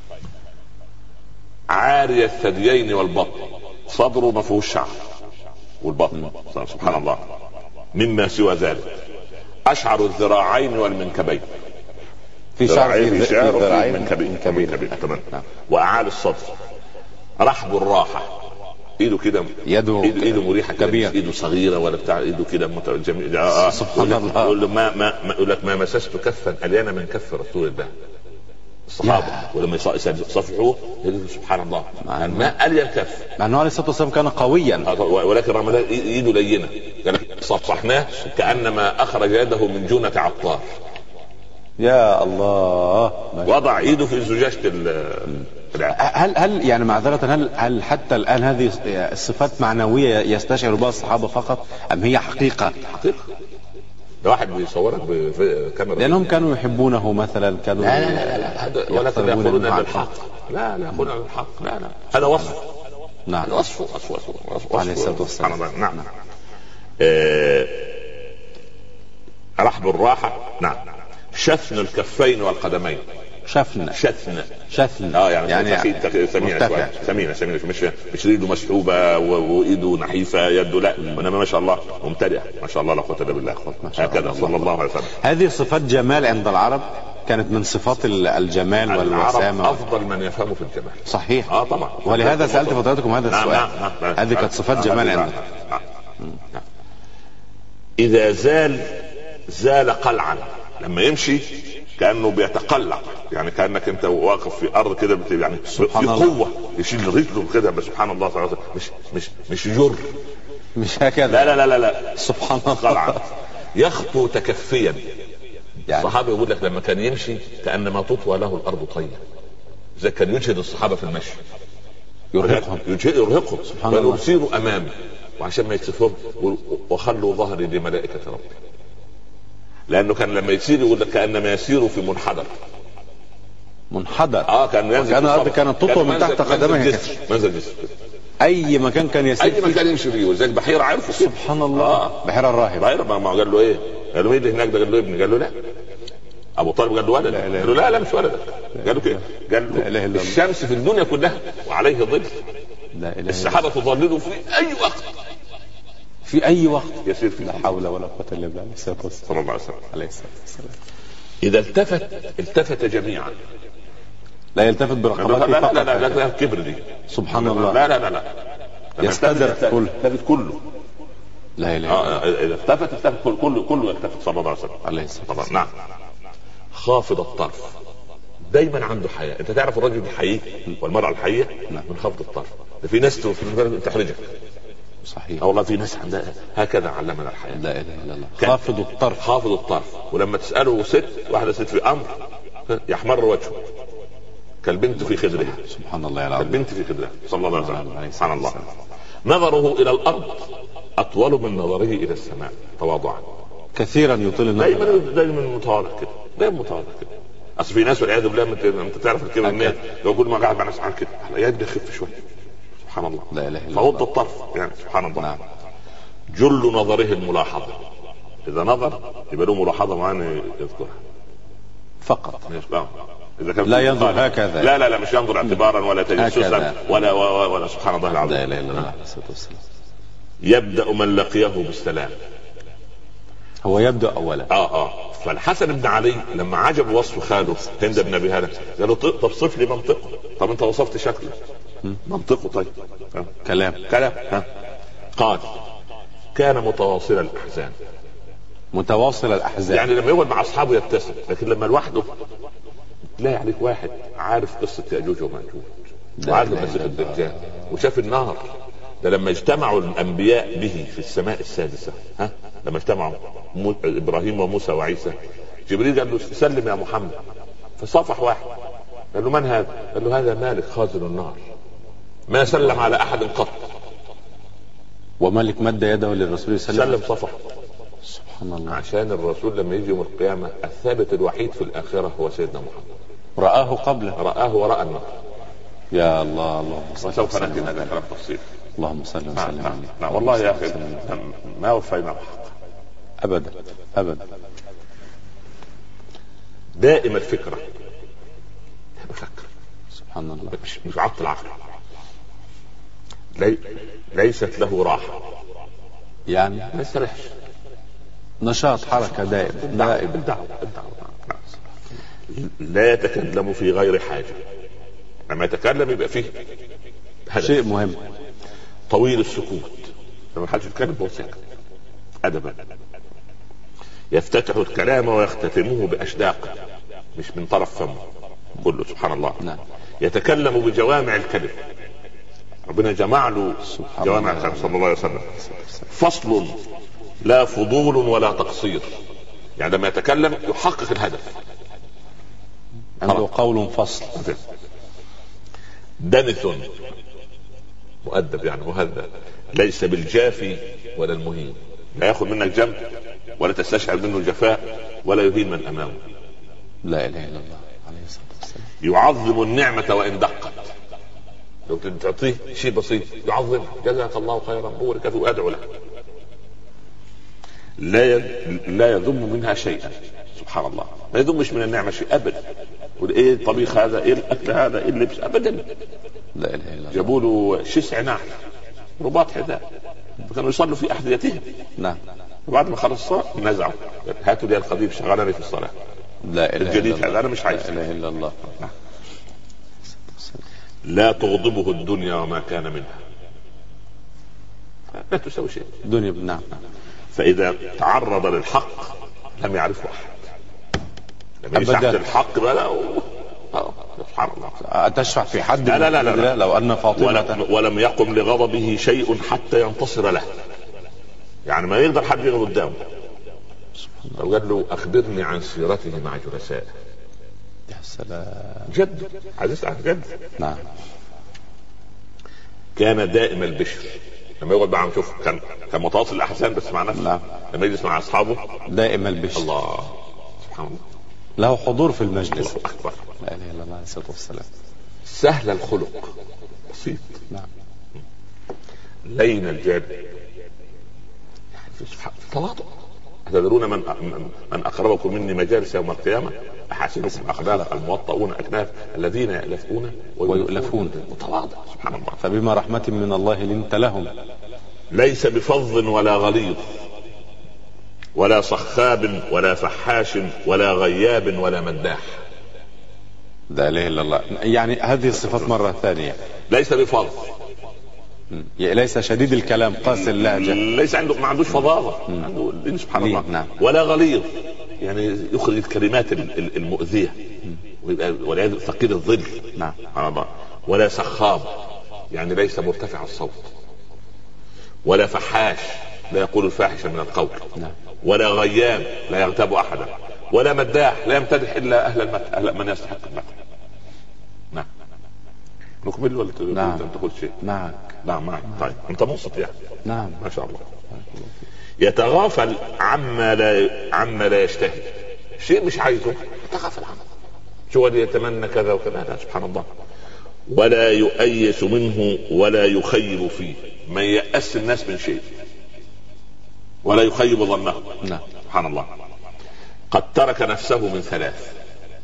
عاري الثديين والبطن. صدره ما فيهوش شعر والبطن سبحان الله. مما سوى ذلك اشعر الذراعين والمنكبين. في شعر في الذراعين والمنكبين. تمام. واعالي الصدر. رحب الراحه. ايده كده ايده مريحه كبيره. ايده صغيره ولا بتاع ايده كده جميل. سبحان الله. يقول يقول لك ما مسست كفا الين من كف رسول الله. الصحابه ولما يصفحوه سبحان الله ما الين كف. مع انه عليه الصلاه والسلام كان قويا ولكن رغم ذلك ايده لينه. صفحناه كانما اخرج يده من جونه عطار. يا الله. وضع ايده في زجاجه هل يعني معذرة هل حتى الان هذه الصفات معنويه يستشعر بها الصحابه فقط ام هي حقيقه؟ واحد بيصورك بكاميرا لانهم كانوا يحبونه مثلا. كانوا لا ولكن يقولون بالحق. لا يقولون بالحق. لا هذا وصف. نعم. وصف عليه الصلاه والسلام. نعم. رحب الراحه. نعم. شفن الكفين والقدمين. شثن يعني ثمينة شوية، ثمينة مش ايده مسحوبة وايده نحيفة يده، لا وانما ما شاء الله ممتلئة ما شاء الله لا قوة الا بالله. هكذا صلى الله عليه وسلم. هذه صفات جمال عند العرب، كانت من صفات الجمال والوسامة. افضل من يفهم في الجمال. صحيح. طبعا. ولهذا سألت فضيلتكم هذا السؤال. هذه كانت صفات جمال عندهم. اذا زال قلعا، لما يمشي كأنه بيتقلع، يعني كأنك انت واقف في ارض كده يعني في قوة يشيل رجله كده، بس سبحان الله مش جر، مش هكذا، لا سبحان الله. قلعا يخطو تكفيا. يعني الصحابة يقول لك لما كان يمشي كأنما تطوى له الارض طيا، زي كان يجهد الصحابة في المشي، يرهقهم سبحان الله، ويسيروا امامه وعشان ما يكسفهم وخلوا ظهري لملائكة ربي، لانه كان لما يسير يقول لك كانما يسير في منحدر. كان ينزل، كان الارض كانت تطوى من تحت قدمه، منزل جسر اي مكان كان يسير، اي مكان يمشي فيه، وزي البحيره عارفه سبحان الله. بحيره الراهب، ما قال له ايه؟ قال له مين اللي هناك ده؟ قال له ابني. قال له لا. ابو طالب قال له ولد. قال له لا مش ولدك. قال له كده، قال له الشمس في الدنيا كلها وعليه ظل، السحابه تظلله في اي وقت يسير فيه. لا حول ولا قوة الا بالله. صلى الله عليه وسلم. اذا التفت جميعا، لا يلتفت برقبته فقط. لا كبر دي سبحان الله. لا يستدر كله. لا اله اذا التفت كله يلتفت صلى الله عليه وسلم. نعم. خافض الطرف، دايما عنده حياء. انت تعرف الرجل الحقيقي والمرأة الحقيقية من خفض الطرف. في ناس تحرجك، صحيح والله في ناس عندها هكذا، علمنا الحياة. لا اله الا الله. خافض الطرف. ولما تسأله واحدة ست في امر يحمر وجهه كالبنت في خدرها. سبحان الله العظيم. كالبنت في خدرها صلى الله عليه وسلم. سبحان الله. نظره الى الارض اطول من نظره الى السماء تواضعا. كثيرا يطيل النظر. دايما متواضع كده. اصل في ناس والعياذ بالله انت تعرف الكلمه الناس لو كل ما قاعد مع ناس عن كده يبدا يخف شويه. سبحان الله. لا اله الا الله. فوض الطرف يعني سبحان الله. نعم. جل نظره الملاحظه، اذا نظر يبقى له ملاحظه معينه يذكرها فقط. إذا كان لا ينظر هكذا. لا مش ينظر اعتبارا ولا تجسسا ولا سبحان الله العظيم. لا اله الا الله. يبدا من لقيه بالسلام. هو يبدا اولا. فالحسن بن علي لما عجب وصف خاله هند بن ابي هاله قال له طب صف لي منطقه. طب انت وصفت شكله، منطقه. طيب كلام. قال كان متواصل الاحزان. يعني لما يقعد مع اصحابه يبتسم، لكن لما لوحده تلاقي عليك واحد عارف قصه ياجوج وماجوج وعارف مسيح الدجال وشاف النار ده. لما اجتمعوا الانبياء به في السماء السادسه، لما اجتمعوا ابراهيم وموسى وعيسى، جبريل قال له سلم يا محمد، فصافح واحد قال له من هذا؟ قال له هذا مالك خازن النار، ما سلم على احد قط. ومالك مد يده للرسول سلم صفح. سبحان الله. عشان الرسول لما يجي يوم القيامه الثابت الوحيد في الاخره هو سيدنا محمد، رآه قبله، رآه وراء النار. يا الله. اللهم صل وسلم. وسوف ناتي هذا الكلام تفصيل. اللهم صل وسلم عليه. نعم والله يا اخي ما وفينا بحق ابدا. دائما الفكره بفكر. سبحان الله. مش عطل العقل. ليست له راحه، يعني ما يستريحش. نشاط، حركه دائم. الدعوه. لا يتكلم في غير حاجه. لما يتكلم يبقى فيه هدف. شيء مهم. طويل السكوت، لما حدش يتكلم هو ساكت ادبا. يفتتح الكلام ويختتمه باشداق، مش من طرف فمه كله. سبحان الله. نعم. يتكلم بجوامع الكلم، ربنا جمع له جوامع الكلم صلى الله عليه وسلم. فصل لا فضول ولا تقصير، يعني لما يتكلم يحقق الهدف، عنده قول فصل. دنث مؤدب يعني مهذب، ليس بالجافي ولا المهين، لا ياخذ منك جنب ولا تستشعر منه الجفاء ولا يهين من امامه. لا اله الا الله عليه الصلاه والسلام. يعظم النعمه وان دقت، لو تعطيه شيء بسيط يعظم، جزاك الله خيرا بورك وادعو له. لا يذم منها شيئا، سبحان الله، ما يذمش من النعمة شيء ابدا. وايه الطبيخ هذا، ايه الاكل هذا، ايه اللبس، ابدا. لا اله الا الله. جابوا له شسع نحل رباط حذاء، فكانوا يصلوا في احذيتهم. نعم. وبعد ما خلص الصلاة نزعوا، هاتوا لي القديم شغلني في الصلاة. لا اله الجديد الا الله. هذا انا مش عايز. لا اله الا الله. نعم. لا تغضبه الدنيا وما كان منها، لا تسوي شيء دنيا. نعم. فإذا تعرض للحق لم يعرفه أحد. لما يسحت الحق بقى سبحان الله. تشفع في حد؟ لا لا لا, لا. لو أن فاطمة ولم يقم لغضبه شيء حتى ينتصر له. يعني ما يقدر حد يغضب قدامه. لو قال له أخبرني عن سيرته مع جلسائه، يا سلام، جد عزيز عن جد. نعم. كان دائم البشر، لما يقعد معهم شوف كان متواصل الأحزان بس مع نفسه. نعم. لما يجلس مع أصحابه دائم البشر. الله سبحان الله، له حضور في المجلس. الله أكبر. لا إله إلا الله عليه الصلاة والسلام. سهل الخلق، بسيط. نعم. لين الجاد، في تواضع. أتدرون من أقربكم مني مجالس يوم القيامة؟ أحاسنكم أخلاقا الموطؤون أكناف الذين يألفون ويؤلفون. متواضع سبحان الله. فبما رحمة من الله لنت لهم. ليس بفظ ولا غليظ ولا صخاب ولا فحاش ولا غياب ولا مداح. لا إله إلا الله. يعني هذه الصفات مرة ثانية. ليس بفظ، ليس شديد الكلام قاسي اللهجة، ليس عنده، ما عندوش فظاظة، عنده سبحان الله. نعم. ولا غليظ، يعني يخرج الكلمات المؤذية ولا ثقيل الظل. نعم. سبحان الله. ولا سخاب، يعني ليس مرتفع الصوت. ولا فحاش، لا يقول الفاحشة من القول. نعم. ولا غيام، لا يغتاب أحدا. ولا مداح، لا يمتدح إلا أهل من يستحق المدح. نعم. نكمل ولا نعم. تقول شيء؟ معك. نعم معك. طيب أنت منصت يعني. نعم ما شاء الله. يتغافل عما لا يشتهي، شيء مش عايزه يتغافل عنه. شو اللي يتمنى كذا وكذا، لا سبحان الله. ولا يؤيس منه ولا يخيب فيه، ما يأس الناس من شيء ولا يخيب ظنه. نعم. سبحان الله. قد ترك نفسه من ثلاث: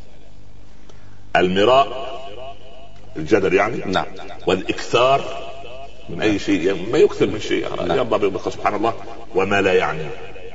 المراء، الجدل يعني. نعم. والإكثار من أي شيء، يعني ما يكثر من شيء يرضى بيبقى سبحان الله. وما لا يعنيه.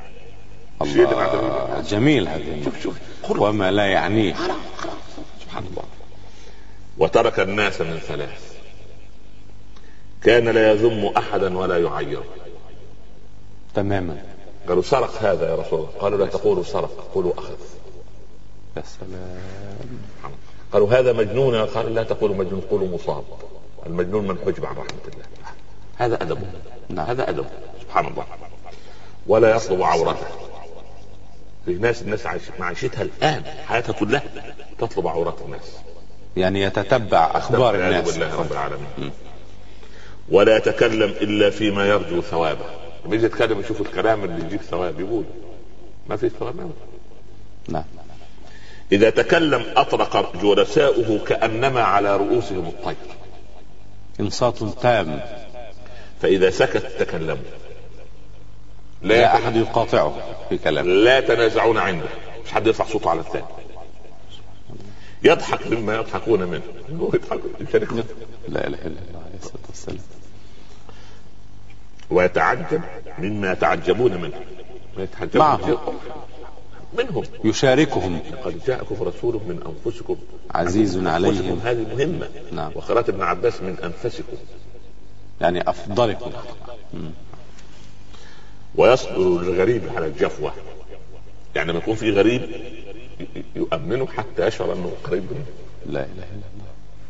الله جميل هذا. شوف وما لا يعنيه. سبحان الله. وترك الناس من ثلاث: كان لا يذم أحدا ولا يعير. تماما. قالوا سرق هذا يا رسول الله، قالوا لا تقولوا سرق، قولوا أخذ. يا سلام. قالوا هذا مجنون، قال لا تقولوا مجنون، قولوا مصاب. المجنون من حجب عن رحمة الله. هذا أدبه. نعم. هذا أدبه سبحان الله. ولا يطلب عورته. في الناس معيشتها الآن حياتها كلها تطلب عورات الناس، يعني يتتبع أخبار الناس. بالله رب العالمين. ولا يتكلم إلا فيما يرجو ثوابه. لما يجي يتكلم يشوف الكلام اللي يجيب ثواب يقول، ما في ثواب. نعم. إذا تكلم أطرق جلساؤه كأنما على رؤوسهم الطير. انصات تام. فإذا سكت تكلموا، لا أحد يقاطعه في كلامه. لا تنازعون عنده، مش حد يرفع صوته على الثاني. يضحك مما يضحكون منه، يشاركهم. لا إله إلا الله عليه الصلاة والسلام. ويتعجب مما يتعجبون منه، معهم منهم، يشاركهم. قد جاءكم رسول من أنفسكم عزيز عليهم. هذه مهمة. نعم. وقرأت ابن عباس من أنفسكم، يعني أفضلكم. ويصبر الغريب على الجفوة، يعني لما يكون في غريب يؤمنه حتى يشعر أنه قريب منه. لا إله إلا الله.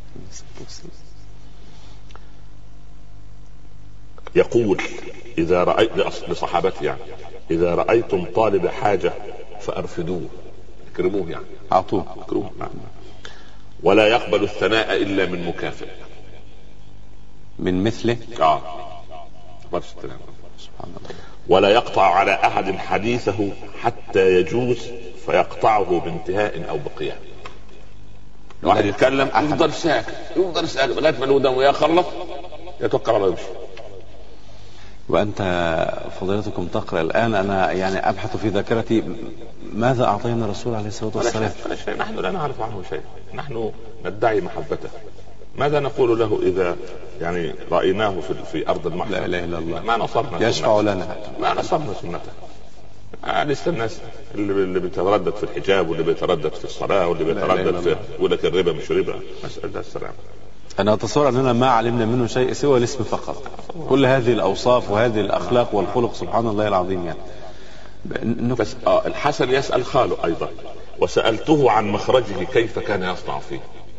يقول إذا رأيت لصحابته يعني إذا رأيتم طالب حاجة فأرفدوه، اكرموه يعني أعطوه. اكرموه. ولا يقبل الثناء إلا من مكافئ، من مثله. سبحان الله. ولا يقطع على أحد حديثه حتى يجوز فيقطعه بانتهاء أو بقيام. واحد يتكلم يفضل ساكت، يفضل ساكت لغاية ما الودان ويخلص يتوكل على وجهه. وأنت فضيلتكم تقرأ الآن، أنا يعني أبحث في ذاكرتي ماذا أعطينا الرسول عليه الصلاة والسلام؟ ولا شيء. نحن لا نعرف عنه شيء، نحن ندعي محبته. ماذا نقول له إذا يعني رأيناه في أرض المحشر؟ لا إله إلا الله. ما نصرنا يشفع لنا، ما نصرنا سنته. لسه الناس اللي بيتردد في الحجاب، واللي بيتردد في الصلاة، واللي بيتردد في يقول لك الربا مش ربا، مسألة السلام. أنا أتصور أننا ما علمنا منه شيء سوى الاسم فقط. كل هذه الأوصاف وهذه الأخلاق والخلق سبحان الله العظيم يعني. بس الحسن يسأل خاله أيضا: وسألته عن مخرجه كيف كان يصنع فيه؟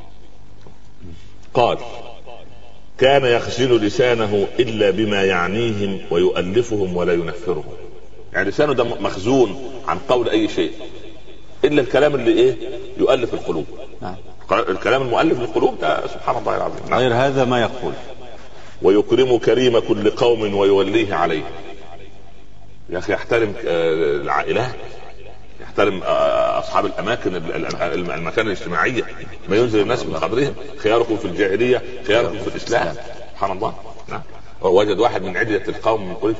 قال: كان يخزن لسانه إلا بما يعنيهم ويؤلفهم ولا ينفرهم. يعني لسانه ده مخزون عن قول أي شيء إلا الكلام اللي يؤلف القلوب. الكلام المؤلف للقلوب ده سبحان الله العظيم. غير هذا ما يقول. ويكرم كريم كل قوم ويوليه عليه. يا أخي يحترم العائلات، يحترم أصحاب الأماكن، المكان الاجتماعية، ما ينزل الناس من قدرهم. خياركم في الجاهلية خياركم في الإسلام. سبحان الله. نعم. وجد واحد من عدة القوم من قريش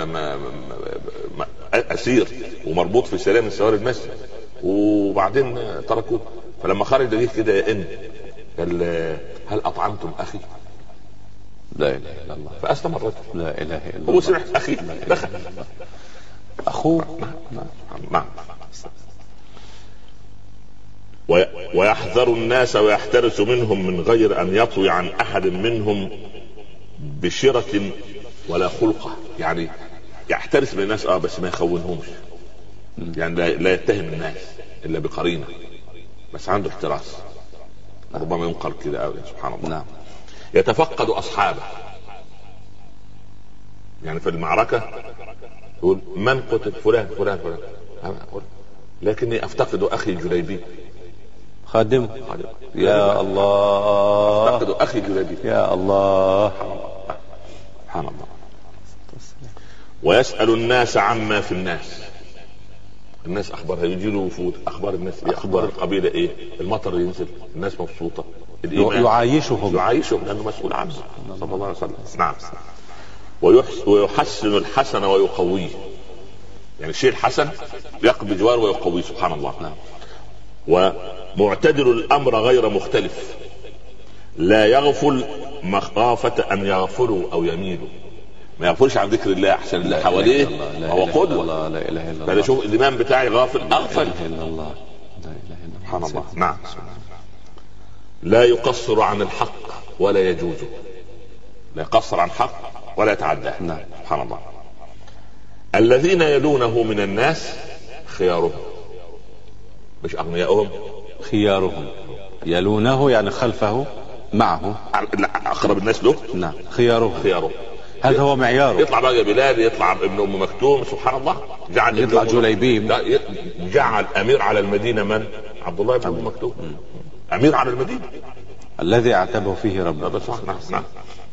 أسير ومربوط في سلام من سواري المسجد، وبعدين تركوه. فلما خرج دقيق كده يئن، قال: هل أطعمتم أخي؟ لا إله إلا الله. فأسلم الرجل. لا إله إلا الله. هو سمع أخي دخل أخوه. نعم. ويحذر الناس ويحترس منهم من غير أن يطوي عن أحد منهم بشرة ولا خلقة. يعني يحترس من الناس بس ما يخونهمش، يعني لا يتهم الناس إلا بقرينة، بس عنده احتراس. ربما ينقل كده سبحان الله. نعم. يتفقد أصحابه، يعني في المعركة يقول: من قتل؟ فلان فلان فلان. لكني أفتقد أخي جليبي. خادمه. يا الله. أفتقد أخي جليبي. يا الله. سبحان الله. ويسأل الناس عما في الناس. الناس أخبارها، يجيله وفود أخبار الناس، أخبار القبيلة إيه، المطر ينزل، الناس مبسوطة، يعايشهم لأنه مسؤول عنه صلى الله عليه وسلم. نعم. ويحسن الحسن ويقويه، يعني الشيء الحسن يقضي جوار ويقويه سبحان الله. نعم. ومعتدل الأمر غير مختلف، لا يغفل مخافة أن يغفلوا أو يميلوا. ما يغفلش عن ذكر الله أحسن اللي حواليه هو قدوة. لا إله إلا الله. فأنا شوف الإمام بتاعي غافل أغفل. لا إله إلا الله. سبحان الله. نعم. لا يقصر عن الحق ولا يجوزه، لا يقصر عن حق ولا يتعداه. نعم. سبحان الله. الذين يلونه من الناس خيارهم، مش أغنياؤهم، خيارهم. يلونه يعني خلفه معه، أقرب الناس له. نعم. خيارهم. هذا هو معياره. يطلع بقى بلال، يطلع ابن أم مكتوم سبحان الله، يطلع جليبيب، جعل أمير على المدينة من؟ عبد الله بن أم مكتوم. أمير على المدينة الذي اعتبه فيه ربه. نعم.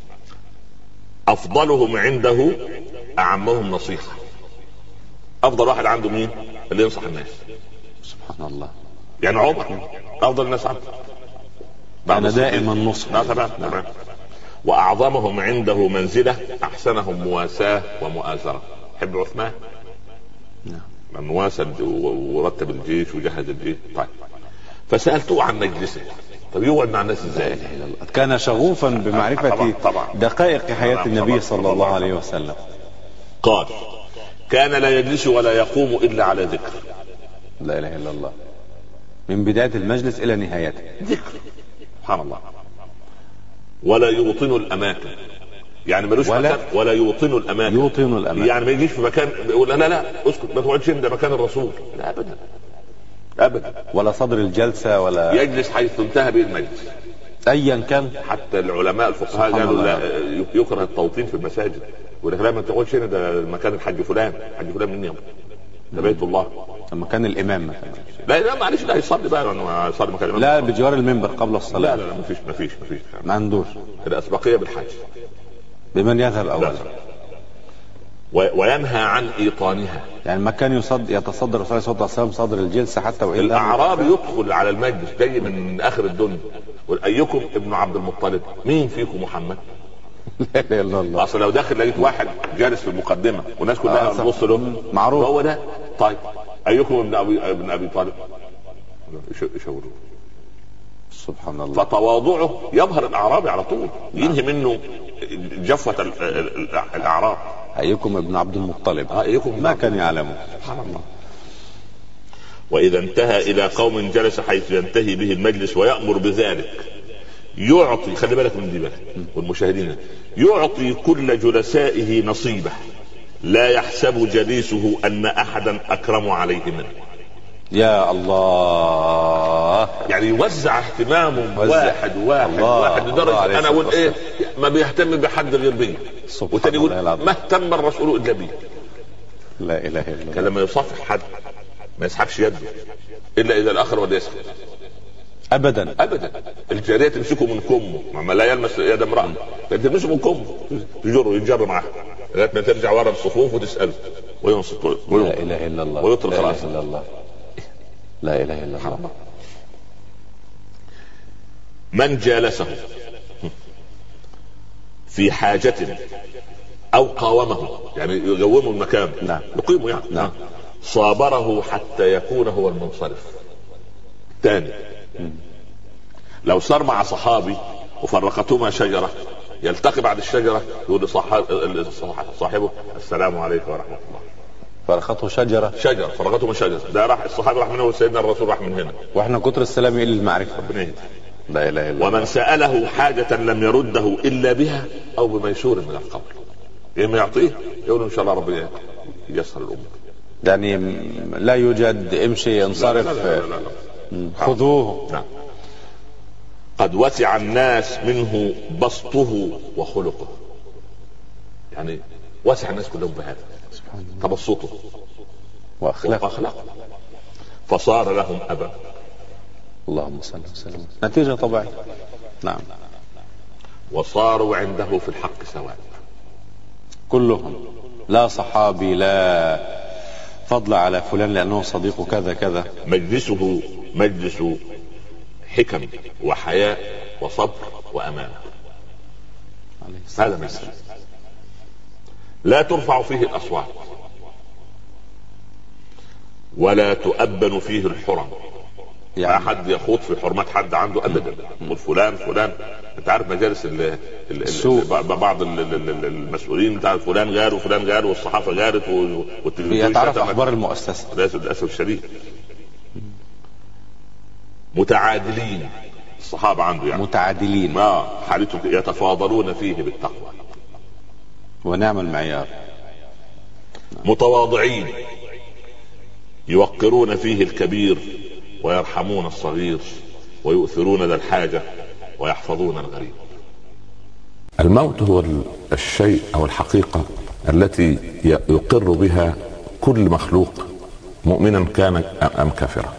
أفضلهم عنده أعمهم نصيحة. أفضل واحد عنده مين؟ اللي ينصح الناس. سبحان الله. يعني عمر أفضل الناس عنده، أنا دائما نصح. تمام. وأعظمهم عنده منزلة أحسنهم مواساة ومؤازرة. حب عثمان. نعم. من واسى ورتب الجيش وجهز الجيش. طيب. فسألته عن مجلسه، طب يقعد مع الناس ازاي؟ كان شغوفا بمعرفة دقائق حياة النبي صلى الله عليه وسلم. قال: كان لا يجلس ولا يقوم إلا على ذكر. لا إله إلا الله. من بداية المجلس إلى نهايته ذكر. سبحان الله. ولا يوطن الأماكن، يعني ملوش مكان. ولا يوطن الأماكن. يعني ما يجيش في مكان يقول لا اسكت ما تقعدش، ده مكان الرسول. لا أبدا. ولا صدر الجلسة ولا يجلس حيث انتهى به المجلس أيا كان. حتى العلماء الفقهاء قالوا لا يكره التوطين في المساجد، ولكن لا ما تقعدش هنا، ده مكان الحاج فلان. حاج فلان من يوم ده بيت الله، مكان الإمام مثلا. لا معلش، لا يصلي بقى انه يصلي مكان الإمام. لا بجوار المنبر قبل الصلاة. لا مفيش ما عندوش الأسبقية بالحج، بمن يذهب أولا. وينهى عن إيطانها، يعني ما كان يتصدر صلى الله عليه وسلم صدر الجلسة حتى وإلا الأعرابي يدخل على المجلس جاي من آخر الدنيا، أيكم ابن عبد المطلب؟ مين فيكم محمد؟ لا اله الا الله. اصل لو داخل لقيت واحد جالس في المقدمه والناس كلها تبص له، معروف هو ده. طيب ايكم ابن ابي طالب؟ يشاورون. سبحان الله. فتواضعه يظهر الاعرابي على طول، ينهي منه جفوة الاعراب. ايكم ابن عبد المطلب؟ ايكم ما كان يعلمه. سبحان الله. واذا انتهى الى قوم جلس حيث ينتهي به المجلس ويأمر بذلك يعطي، خلي بالك من دي بقى والمشاهدين، يعطي كل جلسائه نصيبه لا يحسب جليسه ان احدا اكرم عليه منه. يا الله. يعني يوزع اهتمامه واحد لدرجه انا اقول ايه ما بيهتم بحد غير بيه، وتاني يقول ما اهتم الرسول الا بيه. لا اله الا الله. كان لما يصافح حد ما يسحبش يده الا اذا الاخر ولا يسحب ابدا. الجاريه تمسكه من كمه، ما لا يلمس يد امراه، تمسكه من كمه يجر معاه لغايه ما ترجع ورا الصفوف وتساله وينصت لا اله الا الله ويطلق راسه. لا اله الا الله. من جالسه في حاجة او قاومه، يعني يقومه المكان، نعم يقيمه يعني، نعم، صابره حتى يكون هو المنصرف. تاني، لو صار مع صحابي وفرقتهما شجرة، يلتقي بعد الشجرة يقول صاحبه السلام عليكم ورحمة الله. فرقته شجرة فرقتهما شجرة، ده راح الصحابي راح من هنا وسيدنا الرسول راح من هنا، واحنا كتر السلام الى المعرفة. ربنا يهدي. لا اله الا الله. ومن سأله حاجة لم يرده الا بها او بميسور من القول، اما يعطيه يقول ان شاء الله ربنا ييسر الامور. يعني لا يوجد امشي انصرف، لا. خذوه. نعم. قد وسع الناس منه بسطه وخلقه، يعني وسع الناس كلهم بهذا تبسطه واخلاقه، فصار لهم ابا. اللهم صل وسلم. نتيجة طبيعية. نعم. وصاروا عنده في الحق سواء كلهم، لا صحابي لا فضل على فلان لأنه صديق كذا كذا. مجلسه مجلس حكم وحياء وصبر وأمانة. هذا مجلس لا ترفع فيه الأصوات ولا تؤبن فيه الحرم، يعني ما حد يخوض في حرمات حد عنده ابدا. فلان انت عارف مجالس بعض المسؤولين بتاع فلان غار وفلان غار والصحافه غارت والتلفزيون يتعرف اخبار المؤسسه للاسف الشديد. متعادلين الصحابه عنده، يعني متعادلين، ما حالته يتفاضلون فيه بالتقوى ونعم المعيار. متواضعين يوقرون فيه الكبير ويرحمون الصغير ويؤثرون ذا الحاجة ويحفظون الغريب. الموت هو الشيء أو الحقيقة التي يقر بها كل مخلوق مؤمنا كان أم كافرا،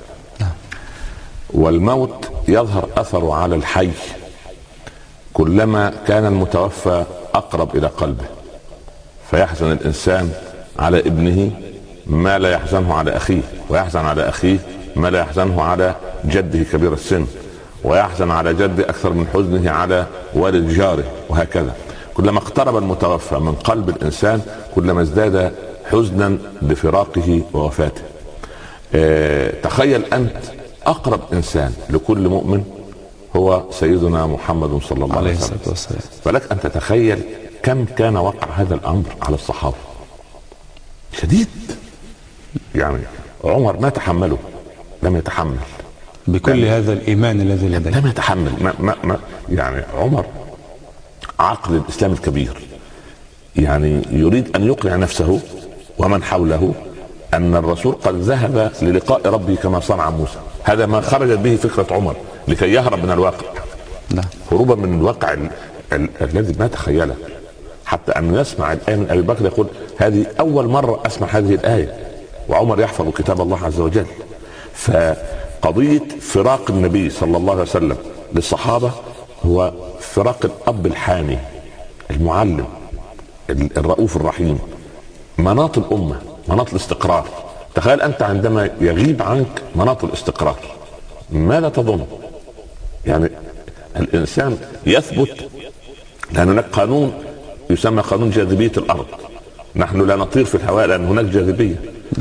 والموت يظهر أثره على الحي كلما كان المتوفى أقرب إلى قلبه، فيحزن الإنسان على ابنه ما لا يحزنه على أخيه، ويحزن على أخيه ما لا يحزنه على جده كبير السن، ويحزن على جده أكثر من حزنه على والد جاره، وهكذا. كلما اقترب المتوفى من قلب الإنسان كلما ازداد حزنا لفراقه ووفاته. تخيل أنت أقرب إنسان لكل مؤمن هو سيدنا محمد صلى الله عليه وسلم، فلك أن تتخيل كم كان وقع هذا الأمر على الصحابة شديد. يعني عمر ما تحمله، لم يتحمل بكل هذا الإيمان الذي لديه، لم يتحمل ما يعني عمر عقل الإسلام الكبير، يعني يريد أن يقنع نفسه ومن حوله أن الرسول قد ذهب للقاء ربه كما صنع موسى. هذا ما خرجت به فكرة عمر لكي يهرب من الواقع، هروبا من الواقع الذي ما تخيله. حتى أن يسمع الآية من أبي بكر يقول هذه أول مرة أسمع هذه الآية، وعمر يحفظ كتاب الله عز وجل. فقضية فراق النبي صلى الله عليه وسلم للصحابة هو فراق الأب الحامي المعلم الرؤوف الرحيم، مناط الأمة، مناط الاستقرار. تخيل أنت عندما يغيب عنك مناط الاستقرار ماذا تظن؟ يعني الإنسان يثبت لأن هناك قانون يسمى قانون جاذبية الأرض، نحن لا نطير في الهواء لأن هناك جاذبية.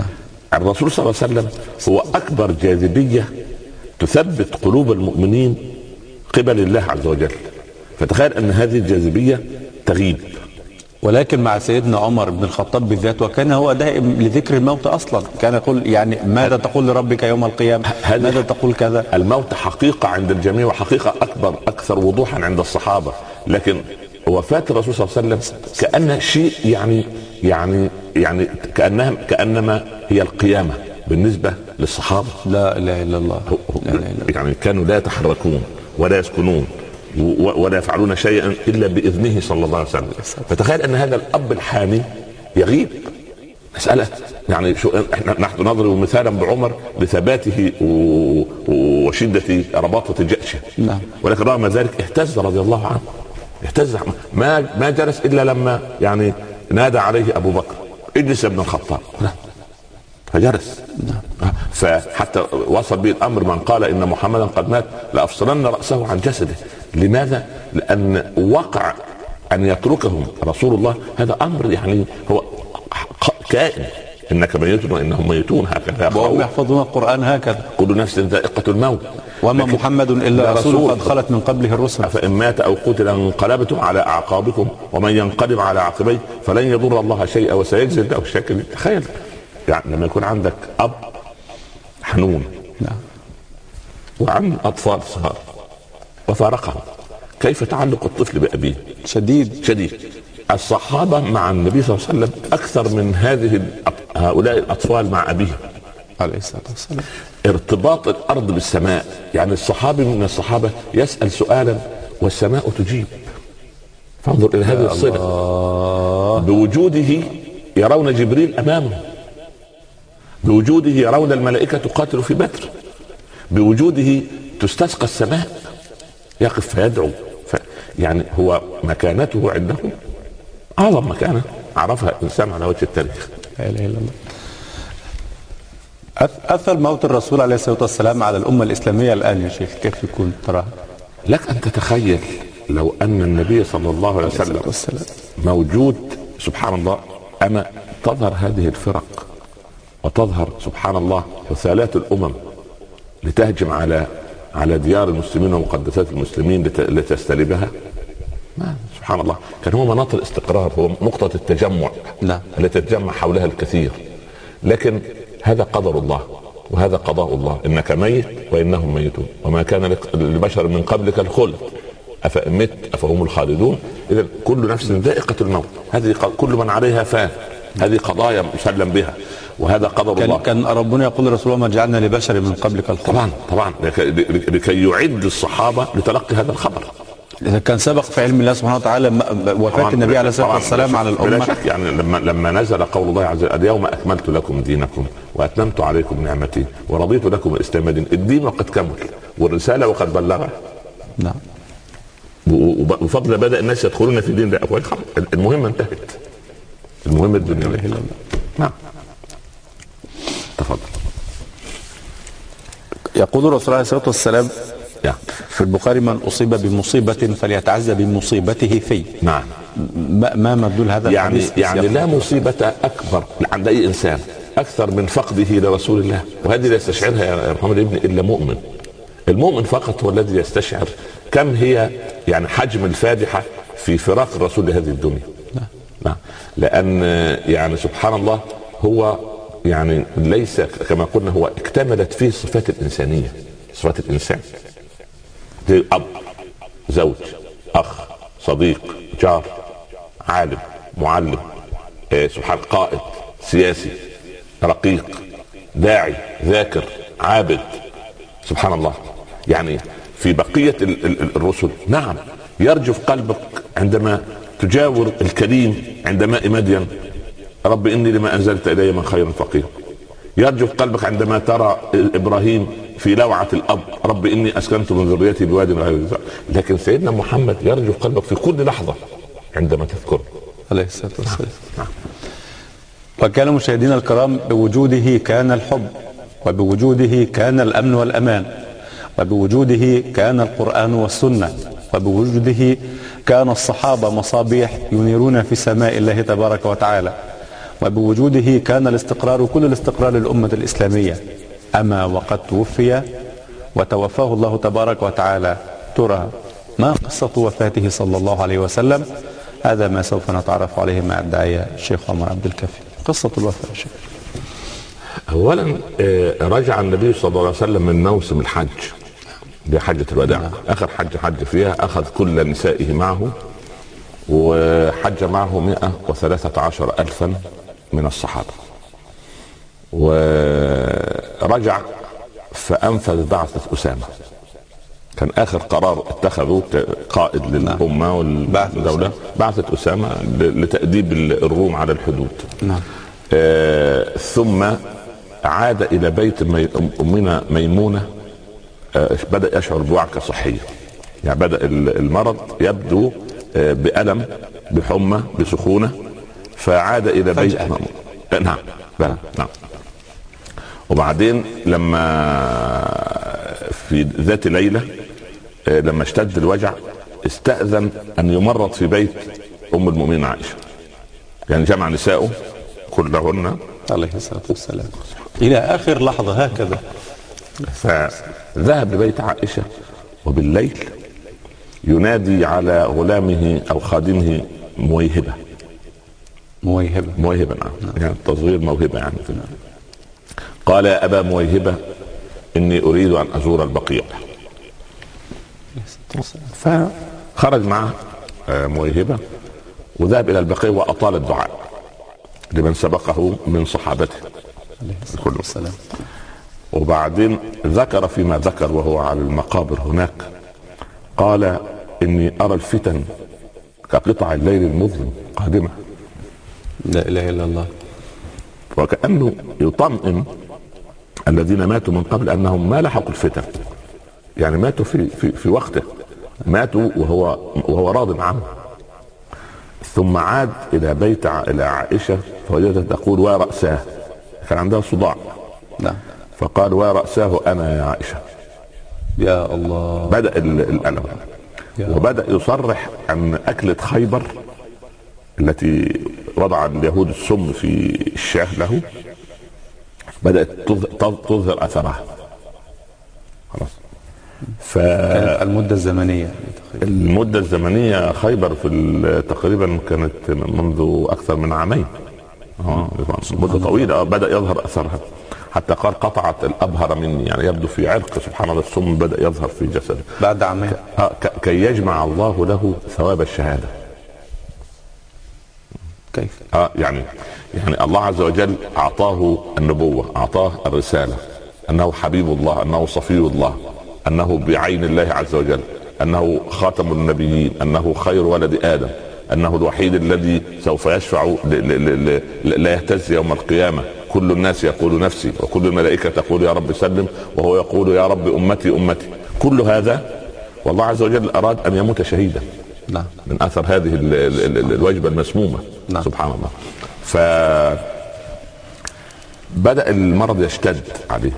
الرسول صلى الله عليه وسلم هو أكبر جاذبية تثبت قلوب المؤمنين قبل الله عز وجل. فتخيل أن هذه الجاذبية تغيب. ولكن مع سيدنا عمر بن الخطاب بالذات، وكان هو دائم لذكر الموت أصلا، كان يقول يعني ماذا تقول لربك يوم القيامة، ماذا تقول كذا. الموت حقيقة عند الجميع، وحقيقة أكثر وضوحا عند الصحابة، لكن وفاة الرسول صلى الله عليه وسلم كأنها شيء يعني كأنما هي القيامة بالنسبة للصحابة. لا إله إلا الله. يعني كانوا لا يتحركون ولا يسكنون ولا يفعلون شيئا إلا بإذنه صلى الله عليه وسلم. فتخيل أن هذا الأب الحامي يغيب. مسألة يعني نحن نضرب مثالا بعمر لثباته وشدة رباطة جأشه. نعم. ولكن رغم ذلك اهتز رضي الله عنه، اهتز، ما جلس إلا لما يعني نادى عليه أبو بكر اجلس يا ابن الخطاب، فجلس. فحتى وصل به الأمر من قال إن محمدا قد مات لأفصلن رأسه عن جسده. لماذا؟ لأن وقع أن يتركهم رسول الله هذا أمر يعني هو كائن، إنك ميت وإنهم ميتون، هكذا وهم يحفظون القرآن هكذا. كل نفس ذائقة الموت وما محمد إلا رسول قد خلت من قبله الرسل فإن مات أو قتل انقلبتم على أعقابكم ومن ينقلب على عقبيه فلن يضر الله شيئا وسيجزي الله الشاكرين. تخيل يعني لما يكون عندك أب حنون وعن أطفال صغار وفارقهم، كيف تعلق الطفل بأبيه؟ شديد. الصحابة مع النبي صلى الله عليه وسلم أكثر من هؤلاء الأطفال مع أبيهم عليه الصلاة والسلام. ارتباط الأرض بالسماء، يعني الصحابي من الصحابة يسأل سؤالا والسماء تجيب. فانظر إلى هذه الصلة. بوجوده يرون جبريل أمامه، بوجوده يرون الملائكة تقاتل في بدر، بوجوده تستسقى السماء، يقف فيدعو. يعني هو مكانته عندهم أعظم مكانة عرفها الإنسان على وجه التاريخ. لا إله إلا الله. أثر موت الرسول عليه الصلاة والسلام على الأمة الإسلامية الآن يا شيخ كيف يكون تراها؟ لك أن تتخيل لو أن النبي صلى الله عليه وسلم موجود، سبحان الله، أما تظهر هذه الفرق وتظهر سبحان الله وثالات الأمم لتهجم على ديار المسلمين ومقدسات المسلمين لتستلبها. سبحان الله، كان هو مناط الاستقرار، هو نقطة التجمع التي تتجمع حولها الكثير. لكن هذا قدر الله وهذا قضاء الله، إنك ميت وإنهم ميتون وما كان لبشر من قبلك الخلد أفإن مت أفهم الخالدون. إذا كل نفس ذائقة الموت، هذه كل من عليها فان، هذه قضايا مسلم بها وهذا قدر الله. كان ربنا يقول لرسول الله ما جعلنا لبشر من قبلك الخلد. طبعا لكي يعد الصحابة لتلقي هذا الخبر. إذا كان سبق في علم الله سبحانه وتعالى وفاة النبي عليه الصلاة والسلام على الأمة. بلا شك يعني لما نزل قول الله عز وجل اليوم أكملت لكم دينكم وأتممت عليكم نعمتي ورضيت لكم الإسلام دين، الدين وقد كمل والرسالة وقد بلغها. نعم. وفضل بدأ الناس يدخلون في دين الله. المهمة انتهت، المهمة الدنيا. نعم. تفضل. يقول الرسول عليه الصلاة والسلام في البخاري من أصيب بمصيبة فليتعزى بمصيبته في. نعم. ما مدلول هذا الحديث؟ يعني لا مصيبة أكبر عند أي إنسان أكثر من فقده لرسول الله، وهذه لا يستشعرها يا محمد ابن إلا مؤمن. المؤمن فقط هو الذي يستشعر كم هي يعني حجم الفادحة في فراق الرسول لهذه الدنيا. نعم. لأن يعني سبحان الله هو يعني ليس كما قلنا، هو اكتملت فيه صفات الإنسانية، صفات الإنسان، زي أب، زوج، أخ، صديق، جار، عالم، معلم، سبحان، قائد، سياسي، رقيق، داعي، ذاكر، عابد. سبحان الله. يعني في بقية الرسل نعم يرجف قلبك عندما تجاور الكريم عند ماء مدين، رب إني لما أنزلت إلي من خير فقير. يرجف قلبك عندما ترى إبراهيم في لوعة الأب، رب إني أسكنت من ذريتي بواد غير ذي زرع. لكن سيدنا محمد يرجف قلبك في كل لحظة عندما تذكر عليه الصلاة والسلام. وكان مشاهدينا الكرام بوجوده كان الحب، وبوجوده كان الأمن والأمان، وبوجوده كان القرآن والسنة، وبوجوده كان الصحابة مصابيح ينيرون في سماء الله تبارك وتعالى، وبوجوده كان الاستقرار كل الاستقرار للأمة الإسلامية. أما وقد توفي وتوفاه الله تبارك وتعالى، ترى ما قصة وفاته صلى الله عليه وسلم؟ هذا ما سوف نتعرف عليه مع الداعية الشيخ عمر عبد الكافي. قصة الوفاة شيخ. اولا رجع النبي صلى الله عليه وسلم من موسم الحج، دي حجة الوداع، اخر حج فيها، اخذ كل نسائه معه، وحج معه 113 ألفا من الصحابة، ورجع فأنفذ بعثة أسامة. كان آخر قرار اتخذه قائد للأمة والدولة بعثة أسامة لتأديب الروم على الحدود. ثم عاد إلى بيت أمنا ميمونة، بدأ يشعر بوعكة صحية، يعني بدأ المرض يبدو بألم، بحمى، بسخونة، فعاد إلى بيت نعم. وبعدين لما في ذات ليلة لما اشتد الوجع استأذن أن يمرض في بيت أم المؤمنين عائشة، يعني جمع نساءه كلهن عليه الصلاة والسلام إلى آخر لحظة هكذا. فذهب لبيت عائشة، وبالليل ينادي على غلامه أو خادمه مويهبة. نعم، يعني تصغير موهبة يعني. قال: يا أبا مويهبة، إني أريد أن أزور البقيع. فخرج معه مويهبة وذهب إلى البقيع وأطال الدعاء لمن سبقه من صحابته كله. وبعدين ذكر فيما ذكر وهو على المقابر هناك، قال: إني أرى الفتن كقطع الليل المظلم قادمة. لا إله إلا الله. وكأنه يطمئن الذين ماتوا من قبل أنهم ما لحقوا الفتن، يعني ماتوا في وقته، ماتوا وهو راض عنه. ثم عاد إلى بيت إلى عائشة فوجدت تقول: ورأساه، كان عندها صداع. نعم. فقال: ورأساه أنا يا عائشة. يا الله. بدأ الألم، وبدأ يصرح عن أكلة خيبر التي وضع اليهود السم في الشاه له، بدأت تظهر أثرها. خلاص. كانت المدة الزمنية خيبر في تقريبا كانت منذ أكثر من عامين، مدة طويلة. بدأ يظهر أثرها حتى قال: قطعت الأبهر مني، يعني يبدو في عرق سبحان الله السم بدأ يظهر في جسده بعد عامين، كي يجمع الله له ثواب الشهادة. كيف؟ يعني الله عز وجل أعطاه النبوة، أعطاه الرسالة، أنه حبيب الله، أنه صفي الله، أنه بعين الله عز وجل، أنه خاتم النبيين، أنه خير ولد آدم، أنه الوحيد الذي سوف يشفع لا يهتز يوم القيامة، كل الناس يقول نفسي، وكل الملائكة تقول يا رب سلم، وهو يقول يا رب أمتي أمتي. كل هذا والله عز وجل أراد أن يموت شهيدا. نعم. من أثر هذه الوجبة المسمومة. نعم. سبحان الله. فبدأ المرض يشتد عليه،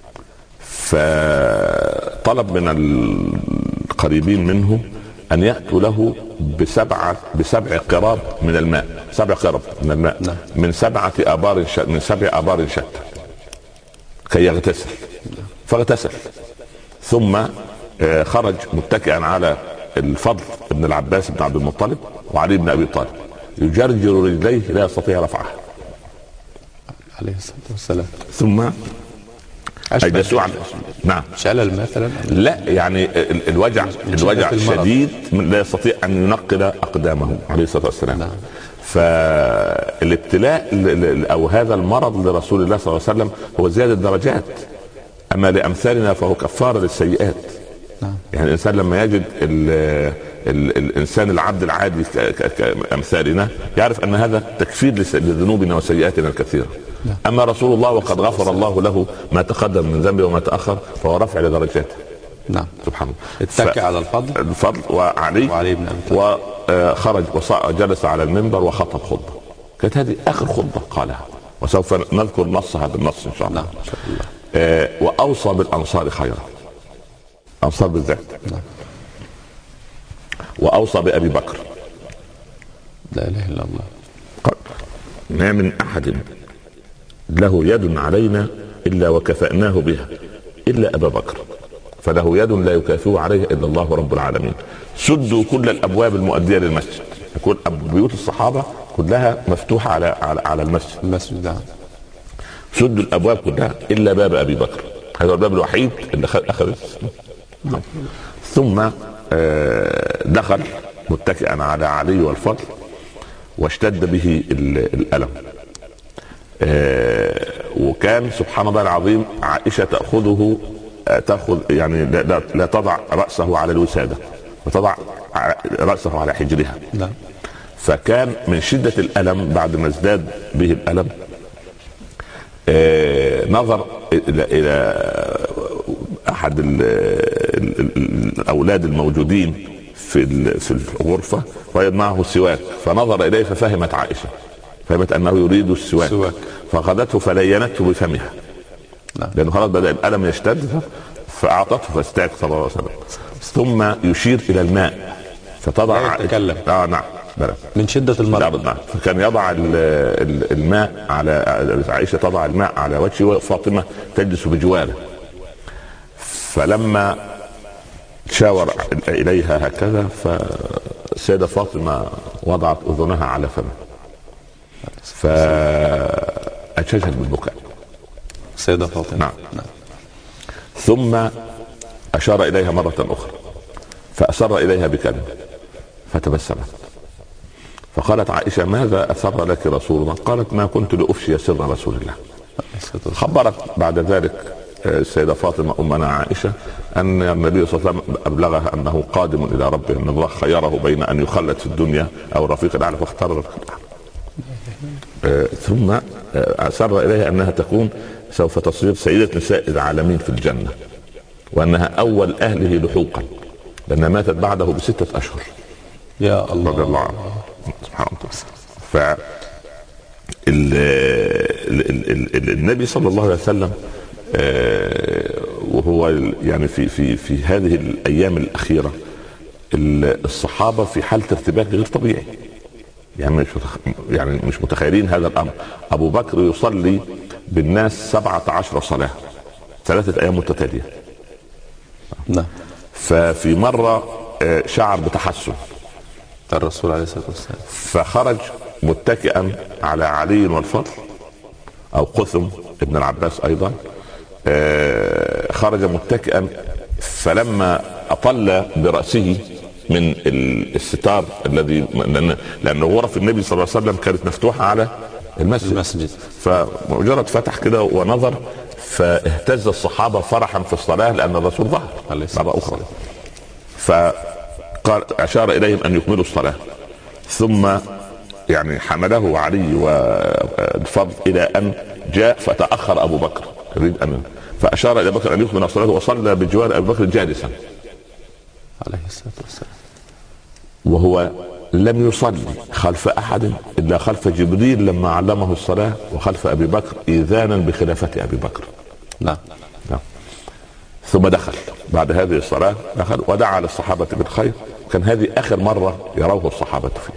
فطلب من القريبين منه أن يأتوا له بسبع قراب من الماء، 7 قرب من الماء. نعم. من 7 آبار شتى كي يغتسل. فاغتسل، ثم خرج متكئا على الفضل بن العباس بن عبد المطلب وعلي بن أبي طالب، يجرجر رجليه لا يستطيع رفعها عليه الصلاة والسلام. ثم أجلسوا على نعم شلل مثلا، لا يعني الوجع شديد لا يستطيع أن ينقل أقدامه عليه الصلاة والسلام. نعم. فالابتلاء أو هذا المرض لرسول الله صلى الله عليه وسلم هو زيادة درجات، أما لأمثالنا فهو كفارة للسيئات. نعم. يعني الإنسان لما يجد الإنسان العبد العادي كأمثالنا يعرف أن هذا تكفير لذنوبنا وسيئاتنا الكثيرة. نعم. أما رسول الله وقد غفر الله له ما تقدم من ذنبه وما تأخر فهو رفع لدرجاته. نعم. سبحان الله. اتكى على الفضل وعلي بن أبي طالب، وخرج وجلس على المنبر وخطب خطبة. كانت هذه آخر خطبة قالها، وسوف نذكر نصها بالنص إن شاء الله. نعم. إن شاء الله. وأوصى بالأنصار خيرا، أنصار بالذات. نعم. وأوصى بأبي بكر. لا إله إلا الله. ما من أحد له يد علينا إلا وكفأناه بها إلا أبا بكر، فله يد لا يكافئه عليه إلا الله رب العالمين. سدوا كل الأبواب المؤدية للمسجد، يكون بيوت الصحابة كلها مفتوحة على المسجد ده. سدوا الأبواب كلها إلا باب أبي بكر، هذا الباب الوحيد اللي أخذ. ثم دخل متكئا على علي والفضل واشتد به الألم. وكان سبحان الله العظيم عائشة تأخذ يعني لا تضع رأسه على الوسادة وتضع رأسه على حجرها. فكان من شدة الألم بعد ما ازداد به الألم نظر إلى أحد الأولاد الموجودين في الغرفة وجد معه سواك، فنظر إليه ففهمت عائشة، فهمت أنه يريد السواك فأخذته فلينته بفمها لأنه خلاص بدأ الألم يشتد، فأعطته فاستاك صلى الله عليه وسلم. ثم يشير إلى الماء فتضع يتكلم نعم من شدة المرض. فكان يضع الماء على عائشة، تضع الماء على وجهه وفاطمة تجلس بجواره. فلما شاور إليها هكذا فالسيدة فاطمة وضعت أذنها على فمه فأجهشت بالبكاء السيدة فاطمة. نعم. ثم أشار إليها مرة أخرى فأسر إليها بكلمة فتبسمت، فقالت عائشة ماذا أسر لك رسول الله؟ قالت ما كنت لأفشي سر رسول الله. خبرت بعد ذلك السيدة فاطمة أمنا عائشة أن النبي صلى الله عليه وسلم أبلغها أنه قادم إلى ربه، أن الله خيره بين أن يخلد في الدنيا أو الرفيق الأعلى فاختار الرفيق الأعلى. ثم أسر إليها أنها تكون سوف تصير سيدة نساء العالمين في الجنة، وأنها أول أهله لحوقا لأنها ماتت بعده ب6 أشهر. يا الله رضي الله عنه سبحانه وتعالى. النبي صلى الله عليه وسلم وهو يعني في هذه الأيام الأخيرة الصحابة في حالة ارتباك غير طبيعي، يعني مش متخيلين هذا الأمر. أبو بكر يصلي بالناس 17 صلاة 3 أيام متتالية. نعم. ففي مرة شعر بتحسن الرسول عليه الصلاة والسلام فخرج متكئا على علي والفضل أو قثم ابن العباس أيضا، خرج متكئا، فلما أطل برأسه من الستار الذي لأن غرف النبي صلى الله عليه وسلم كانت مفتوحة على المسجد، فمجرد فتح كده ونظر فاهتز الصحابة فرحا في الصلاة لأن الرسول ظهر مرة أخرى. فقال أشار إليهم أن يكملوا الصلاة، ثم يعني حمله علي والفضل إلى أن جاء فتأخر أبو بكر يريد أن فأشار إلى بكر أن يكمل الصلاة وصلى بجوار أبي بكر جالسا عليه الصلاة والسلام، وهو لم يصلي خلف أحد إلا خلف جبريل لما علمه الصلاة، وخلف أبي بكر إذانا بخلافة أبي بكر. نعم. ثم دخل بعد هذه الصلاة ودعا للصحابة بالخير، كان هذه آخر مرة يروه الصحابة فيه.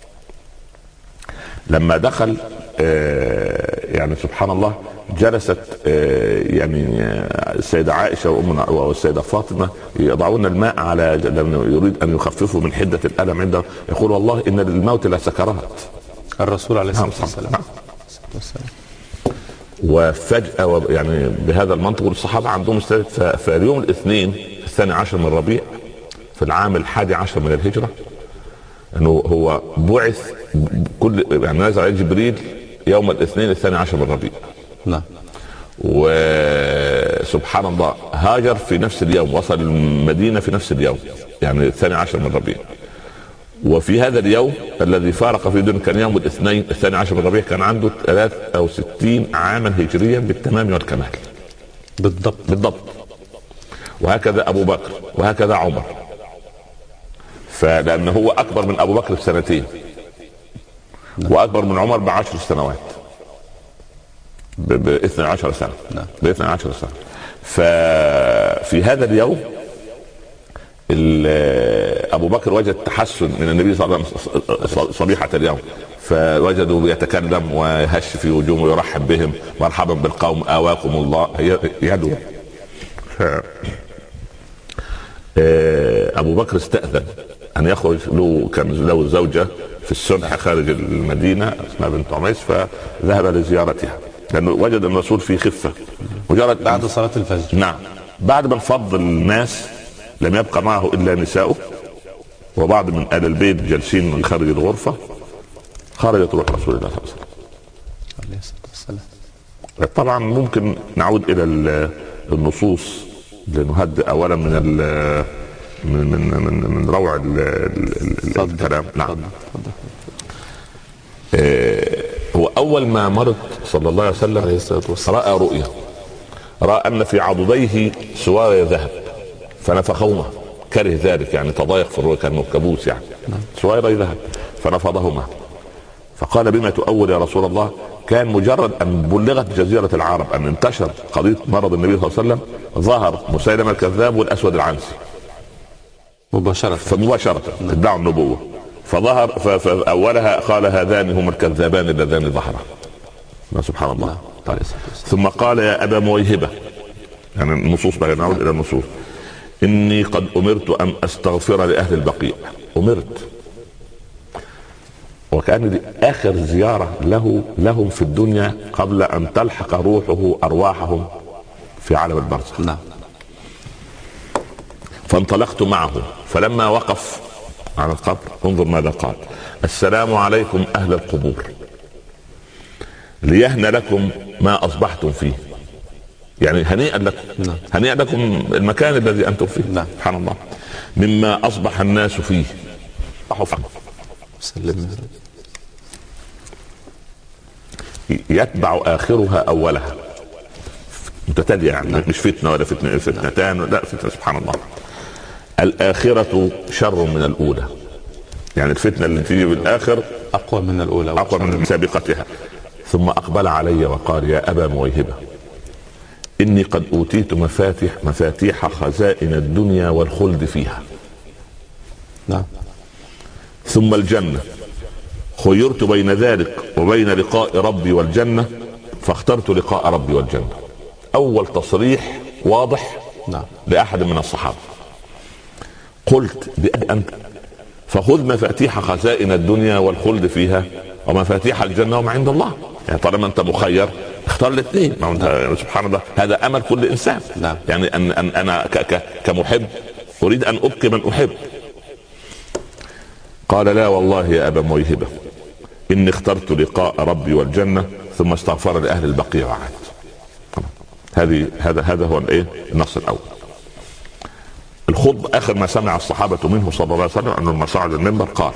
لما دخل يعني سبحان الله جلست يعني السيدة عائشة وأمنا والسيدة فاطمة يضعون الماء على يريد أن يخففوا من حدة الألم عنده، يقول والله إن الموت لا سكرات. الرسول عليه الصلاة والسلام. وفجأة يعني بهذا المنطق الصحابة عندهم في اليوم الاثنين 12 من ربيع في العام 11 من الهجرة، انه هو بعث كل يعني نزل عليه جبريل يوم الاثنين 12 من ربيع. نعم. وسبحان الله هاجر في نفس اليوم، وصل المدينة في نفس اليوم يعني 12 من ربيع. وفي هذا اليوم الذي فارق في دون كان يوم الاثنين 12 من ربيع كان عنده 63 عاما هجريا بالتمام والكمال بالضبط. وهكذا أبو بكر وهكذا عمر، فلأنه هو أكبر من أبو بكر ب2 وأكبر من عمر ب10 سنوات ب12 سنة ب12 سنة. ففي هذا اليوم أبو بكر وجد تحسن من النبي صلى الله عليه وسلم صبيحة اليوم، فوجدوا يتكلم ويهش في وجوههم ويرحب بهم، مرحبا بالقوم آواكم الله، يدعو. أبو بكر استأذن أن يخرج له، كان له زوجة في السنح خارج المدينة اسمها بنت عميس، فذهب لزيارتها لأنه وجد الرسول في خفة. مجرد بعد صلاة الفجر، نعم، بعد ما انفض الناس لم يبقى معه إلا نساؤه وبعض من آل البيت جالسين من خارج الغرفة. خرجت روح رسول الله صلى الله عليه وسلم. طبعا ممكن نعود إلى النصوص لنهدئ أولا من روع الكلام. نعم. هو أول ما مرض صلى الله عليه وسلم رأى رؤيا، رأى أن في عضديه سواري ذهب فنفخهما، كره ذلك يعني تضايق في الرؤيا، كان كابوس يعني. سواري ذهب فنفضهما، فقال بما تؤول يا رسول الله؟ كان مجرد أن بلغت جزيرة العرب أن انتشر قضية مرض النبي صلى الله عليه وسلم ظهر مسيلمة الكذاب والأسود العنسي مباشرة ادعوا النبوة، فظهر فأولها قال هذان هما الكذابان اللذان ظهرا. سبحان الله. ثم قال يا أبا مويهبة، يعني النصوص بقى، نعود إلى النصوص، إني قد أمرت أن أستغفر لأهل البقيع. أمرت، وكأن دي آخر زيارة لهم في الدنيا قبل أن تلحق روحه أرواحهم في عالم البرزخ. نعم. فانطلقت معه، فلما وقف على القبر انظر ماذا قال: السلام عليكم أهل القبور، ليهن لكم ما أصبحتم فيه، يعني هنيئا لكم. نعم. هنيئا لكم المكان الذي أنتم فيه. نعم. سبحان الله. مما أصبح الناس فيه. يتبع آخرها أولها، متتالية يعني. نعم. مش فتنة ولا فتنتان. نعم. لا، فتنة. سبحان الله. الآخرة شر من الأولى، يعني الفتنة اللي تيجي بالآخر أقوى من الأولى، أقوى من سابقتها. ثم أقبل علي وقال يا أبا مويهبة، إني قد أوتيت مفاتيح خزائن الدنيا والخلد فيها. نعم. ثم الجنة، خيرت بين ذلك وبين لقاء ربي والجنة، فاخترت لقاء ربي والجنة. أول تصريح واضح. نعم. لأحد من الصحابة. قلت بأبي أنت، فخذ مفاتيح خزائن الدنيا والخلد فيها ومفاتيح الجنة وما عند الله، يعني طالما أنت مخير اختار الاثنين. سبحان الله، هذا أمل كل إنسان. نعم. يعني أن أنا كمحب أريد أن أبقي من أحب. قال لا والله يا أبا مويهبة، إني اخترت لقاء ربي والجنة، ثم استغفر لأهل البقيع وعاد. هذا هو النص الأول. الخطبة آخر ما سمع الصحابة منه صلى الله عليه وسلم أنه لما صعد المنبر قال،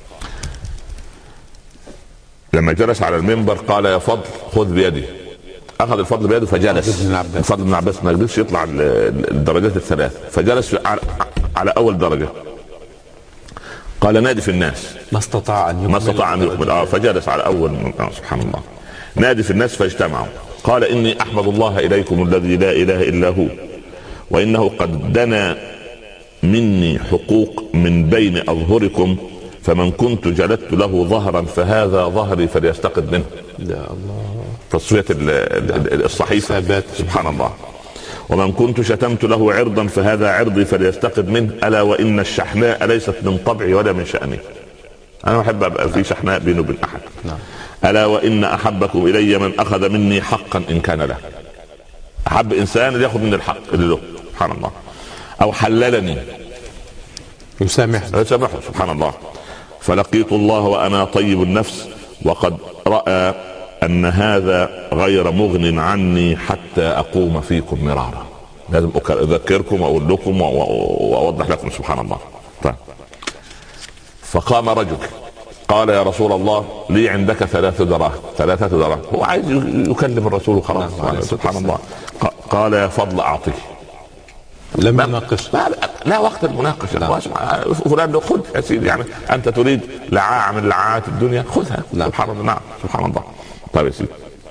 لما جلس على المنبر قال يا فضل خذ بيدي. أخذ الفضل بيده فجلس. الفضل بن عباس ما قدرش يطلع الدرجات الثلاث، فجلس على أول درجة. قال نادي في الناس، ما استطاع أن يكمل. فجلس على أول. سبحان الله. نادي في الناس فاجتمعوا. قال إني أحمد الله إليكم الذي لا إله إلا هو، وإنه قد دنا مني حقوق من بين أظهركم، فمن كنت جلدت له ظهرا فهذا ظهري فليستقد منه. يا الله. تصفية الصحيفة. سبحان الله. ومن كنت شتمت له عرضا فهذا عرضي فليستقد منه، ألا وإن الشحناء ليست من طبعي ولا من شأني. أنا أحب أبقى في شحناء بيني وبين أحد. ألا وإن أحبكم إلي من أخذ مني حقا إن كان له. أحب إنسان يأخذ من الحق اللي له. سبحان الله. أو حللني يسامحه. سبحان الله. فلقيت الله وأنا طيب النفس، وقد رأى أن هذا غير مغن عني حتى أقوم فيكم مرارا. لازم أذكركم وأقول لكم وأوضح لكم. سبحان الله. طيب. فقام رجل قال يا رسول الله لي عندك 3 دراهم. هو عايز يكلم الرسول خلاص. سبحان الله. قال يا فضل أعطيه. لم يناقش. لا وقت المناقشة. فلان لو خذ يا سيدي، يعني أنت تريد لعاعة من لعاعات الدنيا خذها. سبحان الله. نعم. سبحان الله. طيب يا سيدي.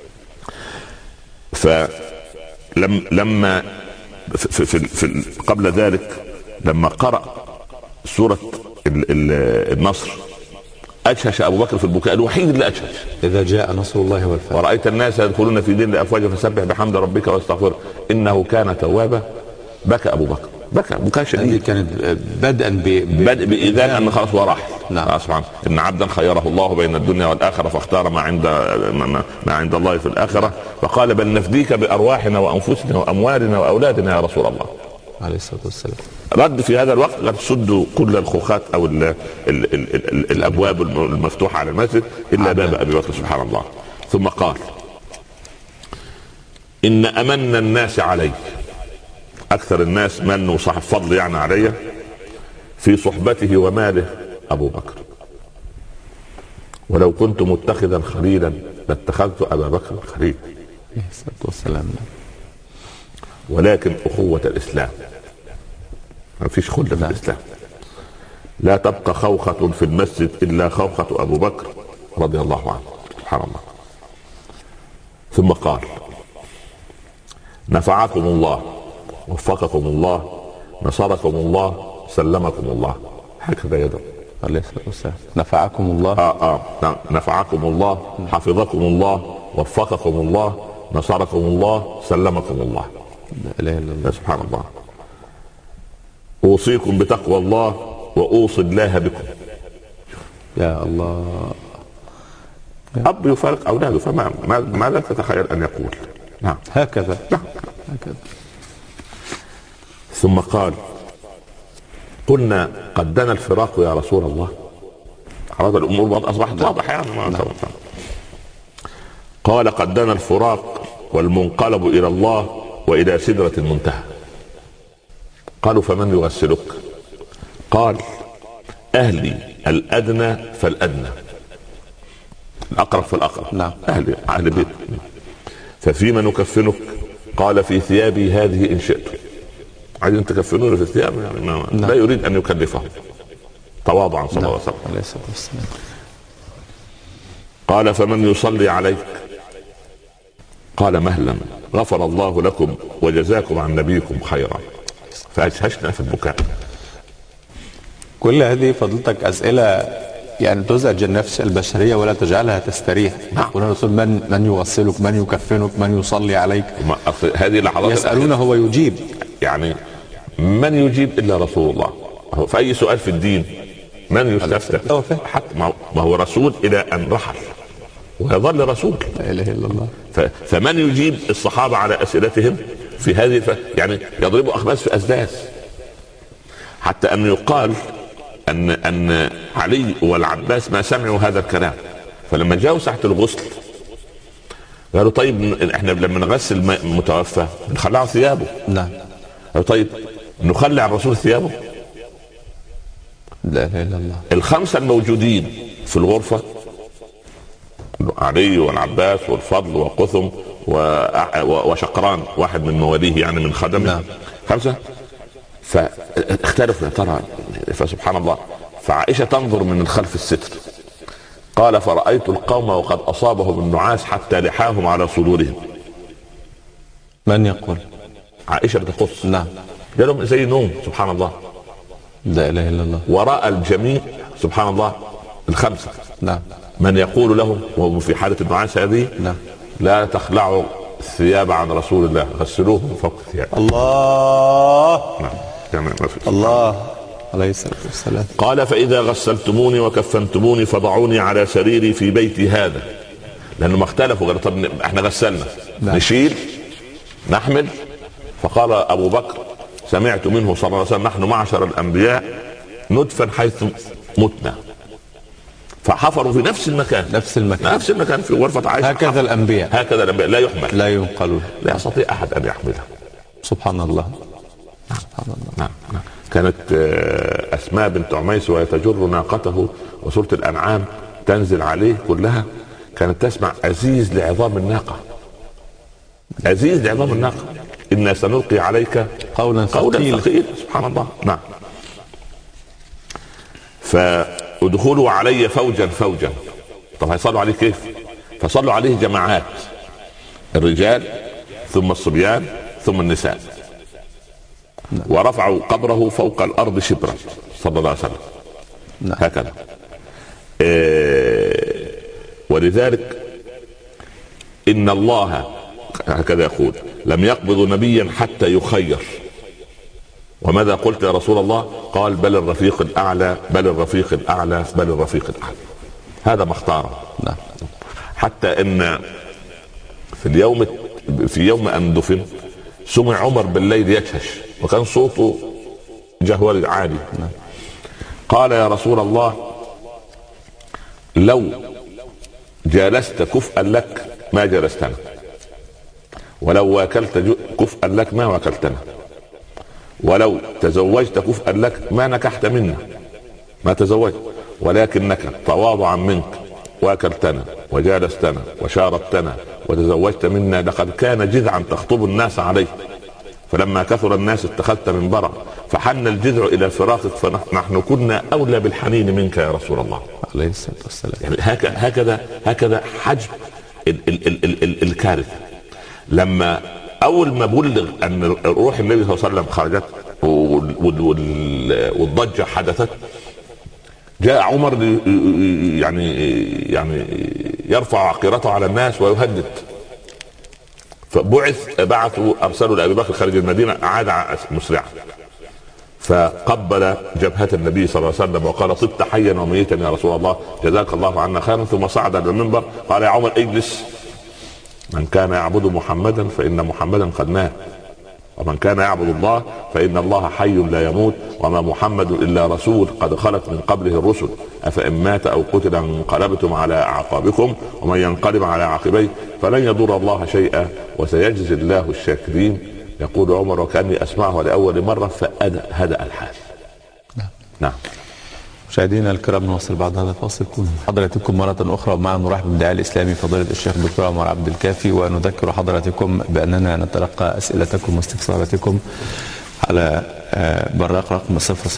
لما قبل ذلك لما قرأ سورة النصر أجهش أبو بكر في البكاء، الوحيد اللي أجهش. إذا جاء نصر الله والفتح ورأيت الناس يدخلون في دين الله أفواجا فسبح بحمد ربك واستغفره إنه كان توابا. بكى أبو بكر، بكى شديد. هذه كانت بدءا بإذان أن خلاص هو راح. نعم. سبحان إن عبدا خيره الله بين الدنيا والآخرة فاختار ما عند الله في الآخرة، فقال بل نفديك بأرواحنا وأنفسنا وأموالنا وأولادنا يا رسول الله عليه الصلاة والسلام. رد في هذا الوقت قد سدوا كل الخوخات أو الأبواب المفتوحة على المسجد إلا باب أبي بكر سبحان الله. ثم قال إن أمن الناس علي، أكثر الناس من وصاحب فضل يعني علي في صحبته وماله أبو بكر، ولو كنت متخذا خليلا لاتخذت أبا بكر خليل عليه الصلاة والسلام. ولكن أخوة الإسلام ما فيش خلة في الإسلام، لا تبقى خوخة في المسجد إلا خوخة أبو بكر رضي الله عنه سبحان الله. ثم قال نفعكم الله وفقكم الله نصركم الله سلمكم الله، هكذا يدعو عليه الصلاة والسلام. نفعكم الله نفعكم الله حفظكم الله وفقكم الله نصركم الله سلمكم الله. لا إله إلا الله سبحان الله. أوصيكم بتقوى الله وأوصي الله بكم. يا الله. أب يفارق أولاده ماذا تتخيل أن يقول؟ نعم هكذا. نعم. هكذا. ثم قال قلنا قد دنا الفراق يا رسول الله. هذا الأمور أصبحت واضحة يعني. قال قد دنا الفراق والمنقلب إلى الله وإلى سدرة المنتهى. قالوا فمن يغسلك؟ قال أهلي الأدنى فالأدنى، الأقرب فالأقرب. نعم. أهل بيت. ففيما نكفنك؟ قال في ثيابي هذه إن شئت. عايزين تكفنوني في الثياب يعني نعم. لا يريد أن يكلفهم تواضعا صلى الله عليه وسلم. عليه الصلاة والسلام. قال فمن يصلي عليك؟ قال مهلا غفر الله لكم وجزاكم عن نبيكم خيرا. فأجهشنا في البكاء. كل هذه فضلتك أسئلة يعني تزعج النفس البشرية ولا تجعلها تستريح. يقول الرسول من يغسلك، من يكفنك، من يصلي عليك. هذه لحظات يسألونه هو يجيب، يعني من يجيب إلا رسول الله. في أي سؤال في الدين من يستفتى؟ حتى ما هو رسول إلى أن رحل ويظل رسول. لا إله إلا الله. فمن يجيب الصحابة على أسئلتهم في هذه يعني يضربوا أخماس في أسداس، حتى أن يقال أن علي والعباس ما سمعوا هذا الكلام. فلما جاءوا ساعة الغسل قالوا طيب احنا لما نغسل المتوفى نخلع ثيابه. نعم. قالوا طيب نخلع الرسول ثيابه. لا اله الا الله. الخمسة الموجودين في الغرفة علي والعباس والفضل وقثم وشقران واحد من مواليه يعني من خدمه. نعم. خمسة. فاختلفوا يا ترى. فسبحان الله. فعائشة تنظر من خلف الستر. قال فرأيت القوم وقد أصابهم النعاس حتى لحاهم على صدورهم. من يقول؟ عائشة بتقص. نعم. جالهم زي نوم سبحان الله. لا إله إلا الله. وراء الجميع سبحان الله الخمسة. نعم. من يقول لهم وهم في حالة النعاس هذه نعم. لا تخلعوا الثياب عن رسول الله غسلوه من فوق الثياب. الله. نعم. الله عليه الصلاة والسلام. قال فإذا غسلتموني وكفنتموني فضعوني على سريري في بيتي هذا. لأنه ما اختلفوا قالوا طب احنا غسلنا. نعم. نشيل نحمل. فقال أبو بكر سمعت منه صلى الله عليه وسلم نحن معشر الأنبياء ندفن حيث متنا. فحفروا في نفس المكان في غرفة عائشة. هكذا الأنبياء لا يحمل لا ينقلون، لا يستطيع أحد أن يحملها. سبحان الله. سبحان الله. نعم. كانت أسماء بنت عميس وهي تجر ناقته وسورة الأنعام تنزل عليه كلها كانت تسمع أزيز لعظام الناقة. إنا سنلقي عليك قولا ثقيلا. سبحان الله. نعم. فادخلوا علي فوجا. طب هيصلوا عليه كيف؟ فصلوا عليه جماعات، الرجال ثم الصبيان ثم النساء. نعم. ورفعوا قبره فوق الأرض شبرا صلى الله عليه وسلم. نعم. هكذا. ولذلك إن الله هكذا يقول: لم يقبض نبيا حتى يخير. وماذا قلت يا رسول الله؟ قال: بل الرفيق الأعلى، بل الرفيق الأعلى، بل الرفيق الأعلى. هذا ما اختاره. حتى إن في يوم أن دفن سمع عمر بالليل يجهش، وكان صوته جهوري عالي. قال: يا رسول الله، لو جالست كفءا لك ما جلستنا، ولو واكلت كفءا لك ما واكلتنا، ولو تزوجت كفءا لك ما نكحت منا، ما تزوجت، ولكنك تواضعا منك واكلتنا وجالستنا وشاربتنا وتزوجت منا، لقد كان جذعا تخطب الناس عليه، فلما كثر الناس اتخذت منبرا، فحن الجذع الى فراقك، فنحن كنا اولى بالحنين منك يا رسول الله عليه الصلاه والسلام. يعني هكذا حجم الكارثه. لما اول ما بلغ ان روح النبي صلى الله عليه وسلم خرجت والضجه حدثت، جاء عمر يعني يرفع عقيرته على الناس ويهدد، بعثوا ارسلوا لابي بكر خارج المدينه، عاد مسرعا فقبل جبهة النبي صلى الله عليه وسلم وقال: طبت حيا وميتا يا رسول الله، جزاك الله عنا خيرا. ثم صعد على المنبر قال: يا عمر اجلس، من كان يعبد محمدا فإن محمدا قد مات، ومن كان يعبد الله فإن الله حي لا يموت، وما محمد إلا رسول قد خلت من قبله الرسل، أفإن مات أو قتل انقلبتم على أعقابكم، ومن ينقلب على عقبيه فلن يضر الله شيئا وسيجزي الله الشاكرين. يقول عمر وكأني أسمعه لأول مرة فهدأ الحال. نعم. مشاهدينا الكرام، نواصل بعد هذا الفاصل. كون حضراتكم مرة أخرى مع نرحب بالداعية الإسلامي فضيلة الشيخ الدكتور عمر عبد الكافي، ونذكر حضراتكم بأننا نتلقى أسئلتكم واستفساراتكم على براق رقم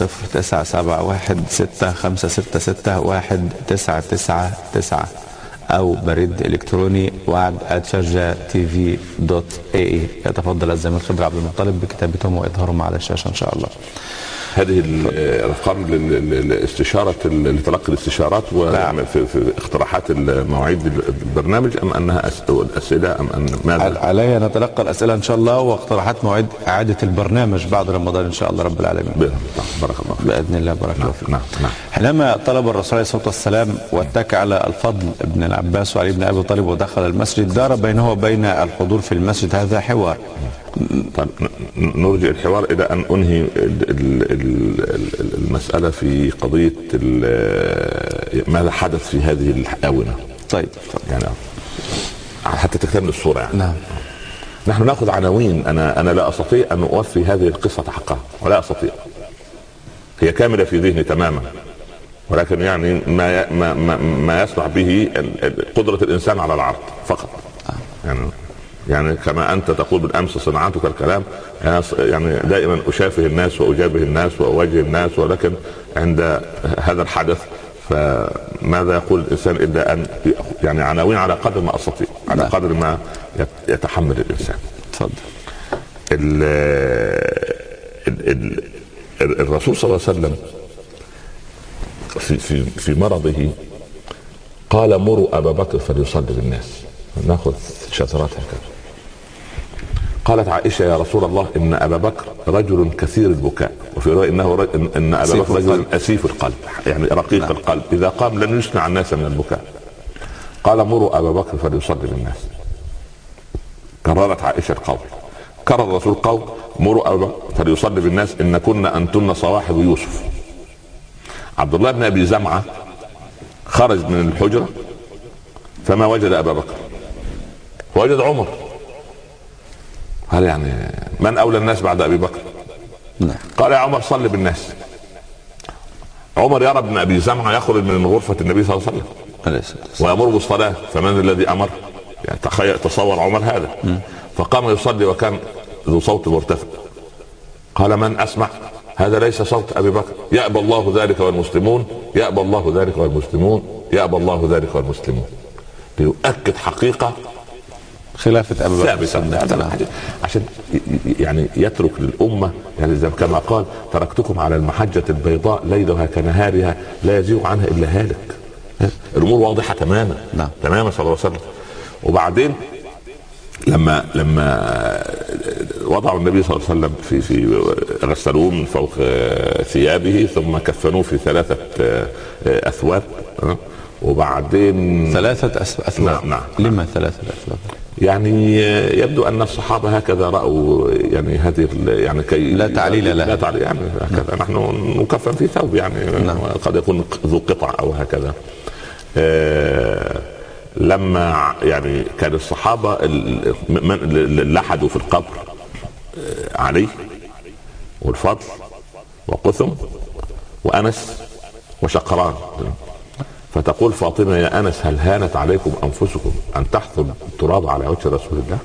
0097165661999 أو بريد إلكتروني wad@sharjatv.ae. يتفضل الزميل خضر عبد المطلب بكتابتهم وإظهارهم على الشاشة إن شاء الله. هذه الارقام للاستشاره، لتلقي الاستشارات وفي اقتراحات المواعيد البرنامج، ام انها اسئله، ام ان ماذا؟ عليها نتلقى الاسئله ان شاء الله، واقتراحات مواعيد اعاده البرنامج بعد رمضان ان شاء الله رب العالمين. بارك الله باذن الله. بارك الله فيك. نعم. حينما طلب الرسول عليه الصلاه والسلام واتكى على الفضل بن العباس وعلي بن ابي طالب ودخل المسجد، دار بينه وبين الحضور في المسجد هذا حوار. طيب نرجع الحوار الى ان انهي المساله في قضيه ماذا حدث في هذه الاونه. طيب يعني حتى تكتمل الصوره يعني. نعم. نحن ناخذ عناوين، انا لا استطيع ان اوفي هذه القصه حقها، ولا استطيع، هي كامله في ذهني تماما، ولكن يعني ما يصلح به قدره الانسان على العرض فقط. يعني كما أنت تقول بالأمس صنعتك الكلام، يعني دائما أشافه الناس وأجابه الناس وأواجه الناس، ولكن عند هذا الحدث فماذا يقول الإنسان إلا أن يعني عناوين على قدر ما أستطيع، على قدر ما يتحمل الإنسان. تفضل. الرسول صلى الله عليه وسلم في مرضه قال: مروا أبا بكر فليصلي بالناس. ناخذ شطرات هكذا. قالت عائشة: يا رسول الله، إن أبا بكر رجل كثير البكاء، وفي رواية إن أبا بكر رجل أسيف القلب، يعني رقيق القلب، إذا قام لن يسمع الناس من البكاء. قال: مروا أبا بكر فليصلي بالناس. كررت عائشة القول، كرر الرسول القول: مروا أبا بكر فليصلي بالناس، إن كنا أنتن صواحب يوسف. عبد الله بن أبي زمعة خرج من الحجرة فما وجد أبا بكر، وجد عمر. قال: يعني من أولى الناس بعد أبي بكر؟ قال: يا عمر صل بالناس. عمر يرى ابن أبي زمعة يخرج من غرفة النبي صلى الله عليه وسلم ويأمر بالصلاة، فمن الذي أمر؟ يعني تصور عمر هذا. فقام يصلي وكان ذو صوت مرتفع. قال: من أسمع؟ هذا ليس صوت أبي بكر. يأبى الله ذلك والمسلمون، يأبى الله ذلك والمسلمون، يأبى الله ذلك والمسلمون. ليؤكد حقيقة خلافة أبي بكر عشان يعني يترك للأمة، يعني زي كما قال: تركتكم على المحجة البيضاء ليلها كنهارها لا يزيغ عنها إلا هالك. الامور واضحه تماما. نعم. تماما صلى الله عليه وسلم. وبعدين لما وضعوا النبي صلى الله عليه وسلم في غسلوه من فوق ثيابه، ثم كفنوه في 3 أثواب. وبعدين 3 أثواب. نعم. لما 3 أثواب؟ يعني يبدو ان الصحابه هكذا راوا يعني هذه يعني كي لا تعليل لها. لا تعليل يعني هكذا. نحن نكفن في ثوب يعني قد يكون ذو قطع او هكذا. لما يعني كان الصحابه اللي لحدوا في القبر علي والفضل وقثم وانس وشقران، فتقول فاطمه يا انس هل هانت عليكم انفسكم ان تحثوا التراب على وجه رسول الله؟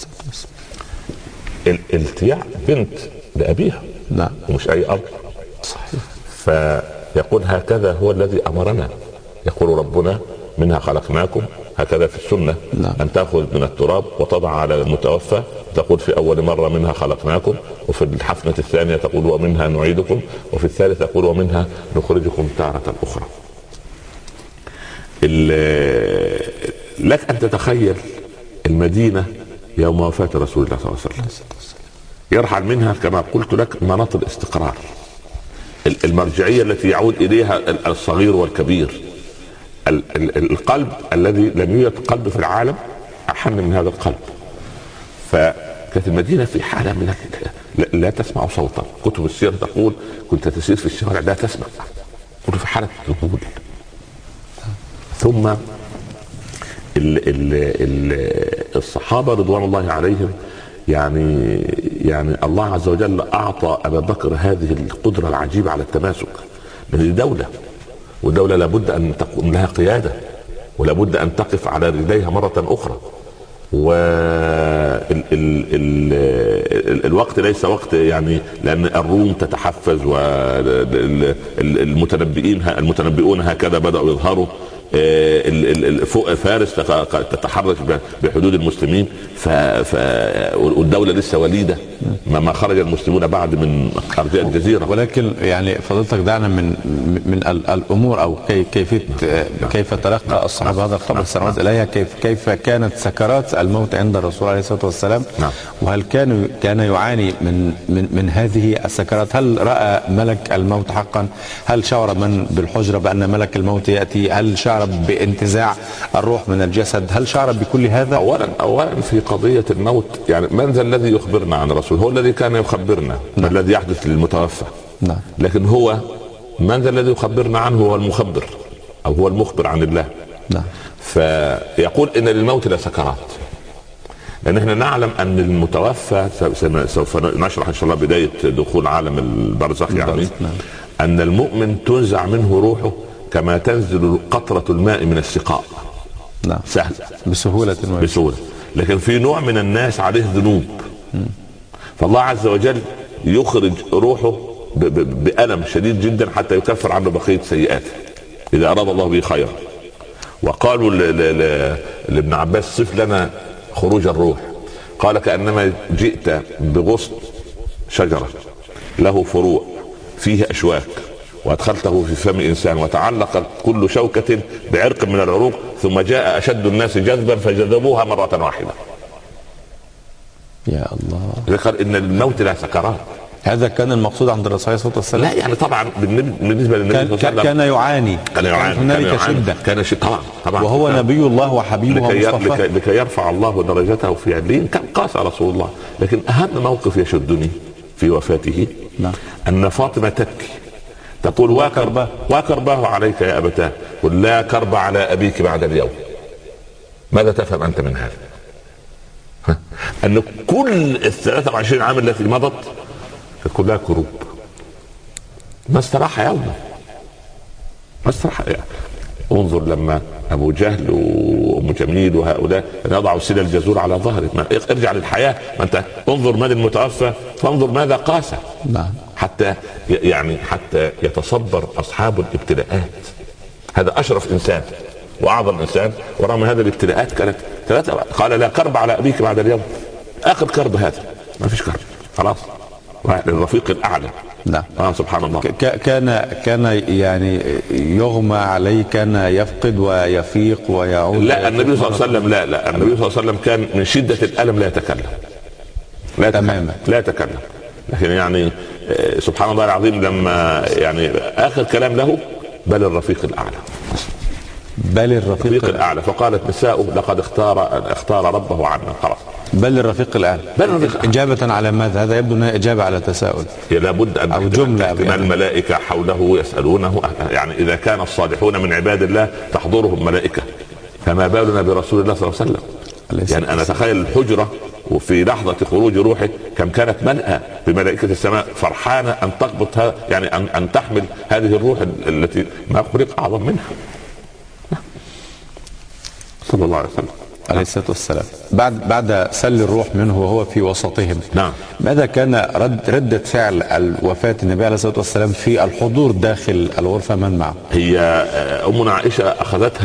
التياع بنت لابيها. نعم. ومش اي اب. صحيح. فيقول هكذا هو الذي امرنا، يقول ربنا منها خلقناكم، هكذا في السنه. نعم. ان تاخذ من التراب وتضع على المتوفى، تقول في اول مره منها خلقناكم، وفي الحفنه الثانيه تقول ومنها نعيدكم، وفي الثالثه تقول ومنها نخرجكم تاره اخرى. لك ان تتخيل المدينه يوم وفاه رسول الله صلى الله عليه وسلم، يرحل منها كما قلت لك مناط الاستقرار، المرجعيه التي يعود اليها الصغير والكبير، القلب الذي لم يوجد قلب في العالم احن من هذا القلب. فكانت المدينه في حاله من لا تسمع صوتا. كتب السيره تقول كنت تسير في الشوارع لا تسمع، كنت في حاله ذهول. ثم الصحابه رضوان الله عليهم يعني الله عز وجل اعطى ابا بكر هذه القدره العجيبه على التماسك، لان دي دوله، والدوله لابد ان تكون لها قياده، ولابد ان تقف على رجليها مره اخرى. والوقت ليس وقت يعني لان الروم تتحفز، والمتنبئون هكذا بداوا يظهروا، فوق فارس تتحرك بحدود المسلمين، والدولة لسه وليدة، ما خرج المسلمون بعد من أرجاء الجزيرة. ولكن يعني فضلتك دعنا من الأمور أو كيف تلقى الصحابة هذا الخبر السنوات إليها، كيف كانت سكرات الموت عند الرسول عليه الصلاة والسلام. نعم. وهل كان يعاني من هذه السكرات؟ هل رأى ملك الموت حقا؟ هل شعر من بالحجرة بأن ملك الموت يأتي؟ هل شعر بانتزاع الروح من الجسد؟ هل شعر بكل هذا؟ اولا في قضيه الموت يعني من ذا الذي يخبرنا عن الرسول؟ هو الذي كان يخبرنا الذي يحدث للمتوفى. نعم. لكن هو من ذا الذي يخبرنا عنه؟ هو المخبر او هو المخبر عن الله. نعم. فيقول ان للموت لسكرات، لان احنا نعلم ان المتوفى سوف نشرح ان شاء الله بدايه دخول عالم البرزخ يعني. نعم. ان المؤمن تنزع منه روحه كما تنزل قطرة الماء من السقاء. نعم. سهل بسهولة. لكن في نوع من الناس عليه ذنوب، فالله عز وجل يخرج روحه بألم شديد جدا حتى يكفر عنه بقية سيئاته إذا أراد الله به خيرا. وقالوا لابن عباس صف لنا خروج الروح، قال كأنما جئت بغصن شجرة له فروع فيه أشواك، وادخلته في فم انسان وتعلق كل شوكة بعرق من العروق، ثم جاء اشد الناس جذبا فجذبوها مرة واحدة. يا الله. ذكر ان الموت له سكرات. هذا كان المقصود عند الرسول صلى الله عليه وسلم؟ لا يعني طبعا بالنسبة للنبي صلى الله عليه وسلم كان يعاني هنالك شدة. كان طبعا وهو نبي الله وحبيبه ومصطفى. لكي يرفع الله درجته في عليين كان قاسى رسول الله. لكن اهم موقف يشدني في وفاته ان فاطمة تبكي تقول وكرباه عليك يا أبتاه، قل لا كرب على أبيك بعد اليوم. ماذا تفهم أنت من هذا؟ أن كل 23 عام التي مضت كلها كروب، ما استراح يوما، ما استراح. انظر لما أبو جهل وأم جميل وهؤلاء يضعوا سيل الجزور على ظهره، ارجع للحياة. ما أنت انظر ماذا المتوفى، فانظر ماذا قاسى. نعم. حتى يتصبر أصحاب الابتلاءات. هذا أشرف إنسان وأعظم إنسان، ورغم هذه الابتلاءات كانت 3. قال لا كرب على أبيك بعد اليوم. آخر كرب هذا، ما فيش كرب خلاص. الرفيق الاعلى. نعم. سبحان الله. كان يعني يغمى عليه، كان يفقد ويفيق ويعود. لا النبي صلى الله عليه وسلم لا النبي صلى الله عليه وسلم كان من شدة الألم لا يتكلم. لا يتكلم. لكن يعني سبحان الله العظيم لما يعني آخر كلام له بل الرفيق الأعلى. بل الرفيق الأعلى. فقالت نساؤه لقد اختار ربه عنا. خلاص. بل الرفيق الأعلى. إجابة على ماذا؟ هذا يبدو أنها إجابة على تساؤل. لابد أن أو جملة يعني. الملائكة حوله يسألونه، يعني إذا كان الصالحون من عباد الله تحضرهم ملائكة، فما بالنا برسول الله صلى الله عليه وسلم. يعني أنا أتخيل الحجرة وفي لحظة خروج روحه كم كانت ملأة بملائكة السماء فرحانة أن تقبض يعني أن تحمل هذه الروح التي ما خلق أعظم منها. صلى الله عليه وسلم عليه الصلاة والسلام. بعد سل الروح منه وهو في وسطهم. نعم. ماذا كان ردة فعل الوفاة النبي عليه الصلاة والسلام في الحضور داخل الغرفة؟ من معه؟ هي أمنا عائشة أخذتها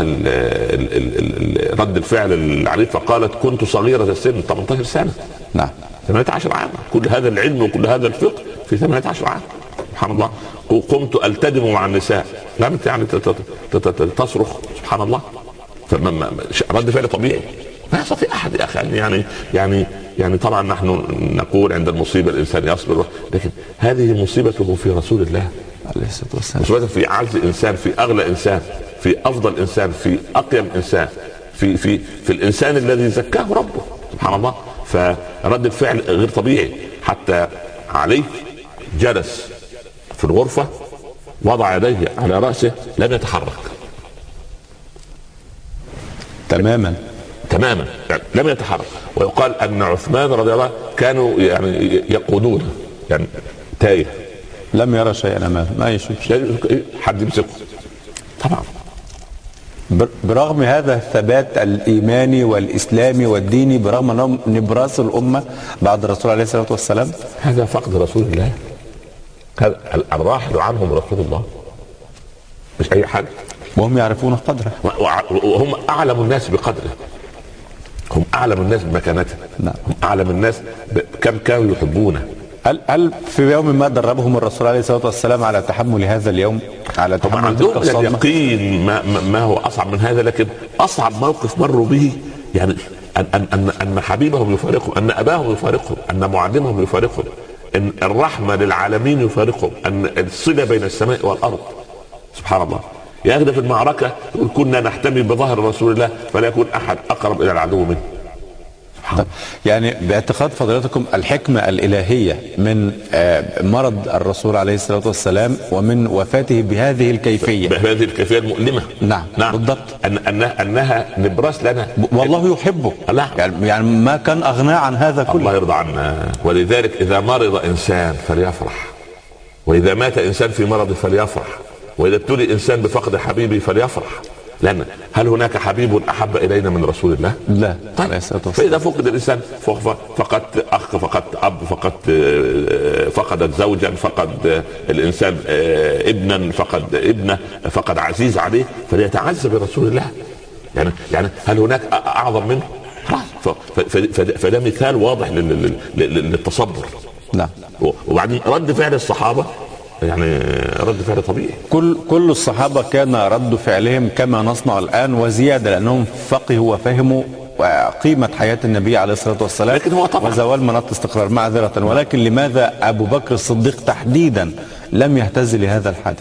رد الفعل العنيف فقالت كنت صغيرة السن 18 سنة. نعم. 18 عام. كل هذا العلم وكل هذا الفقه في 18 عام. سبحان الله. قمت ألتدم مع النساء. لم يعني تصرخ. سبحان الله. رد فعل طبيعي ما يستطيع احد يا اخي. يعني طبعا نحن نقول عند المصيبه الانسان يصبر، لكن هذه مصيبته في رسول الله عليه الصلاه والسلام. مصيبته في اعز انسان، في اغلى انسان، في افضل انسان، في اقيم انسان، في الانسان الذي زكاه ربه سبحان الله. فرد الفعل غير طبيعي. حتى عليه جلس في الغرفه وضع يديه على راسه لم يتحرك تماما يعني لم يتحرك. ويقال ان عثمان رضي الله عنه كانوا يعني يقودون يعني تايه، لم يرى شيئا امامه، ما يشوف حد يمسكه طبعا. برغم هذا الثبات الايماني والاسلامي والديني، برغم انهم نبراس الامه بعد الرسول عليه الصلاه والسلام، هذا فقد رسول الله. هذا الراحل عنهم رسول الله مش اي حاجه، وهم يعرفون قدره، وهم اعلم الناس بقدره، هم اعلم الناس بمكانته. نعم. هم اعلم الناس كم كانوا يحبونه. هل في يوم ما دربهم الرسول عليه الصلاه والسلام على تحمل هذا اليوم، على تحمل تلك الصدمه؟ اليقين ما هو اصعب من هذا، لكن اصعب موقف مروا به يعني ان حبيبهم يفارقهم، ان اباهم يفارقهم، ان معلمهم يفارقهم، ان الرحمه للعالمين يفارقهم، ان الصله بين السماء والارض. سبحان الله. ياخذ في المعركه يقول كنا نحتمي بظهر رسول الله فلا يكون احد اقرب الى العدو منه. يعني باعتقاد فضيلتكم الحكمة الإلهية من مرض الرسول عليه الصلاة والسلام ومن وفاته بهذه الكيفية، بهذه الكيفية المؤلمة. نعم بالضبط. أنها نبراس لنا، والله يحبه. يعني ما كان أغنى عن هذا كله. الله يرضى عنا. ولذلك إذا مرض إنسان فليفرح، وإذا مات إنسان في مرض فليفرح، وإذا ابتلي إنسان بفقد حبيبه فليفرح. لأن هل هناك حبيب أحب إلينا من رسول الله؟ لا. طيب. فإذا فقد الإنسان فقد أخ، فقد أب، فقدت زوجا، فقد الإنسان ابنا، فقد ابنه، فقد عزيز عليه، فليتعزى برسول الله. يعني هل هناك أعظم منه؟ فده مثال واضح للتصبر. نعم. وبعدين رد فعل الصحابة يعني رد فعل طبيعي. كل الصحابة كان رد فعلهم كما نصنع الآن وزيادة، لأنهم فقهوا وفهموا قيمة حياة النبي عليه الصلاة والسلام، لكن هو طبعا وزوال مناط استقرار معذرة. ولكن لماذا أبو بكر الصديق تحديدا لم يهتز لهذا الحدث؟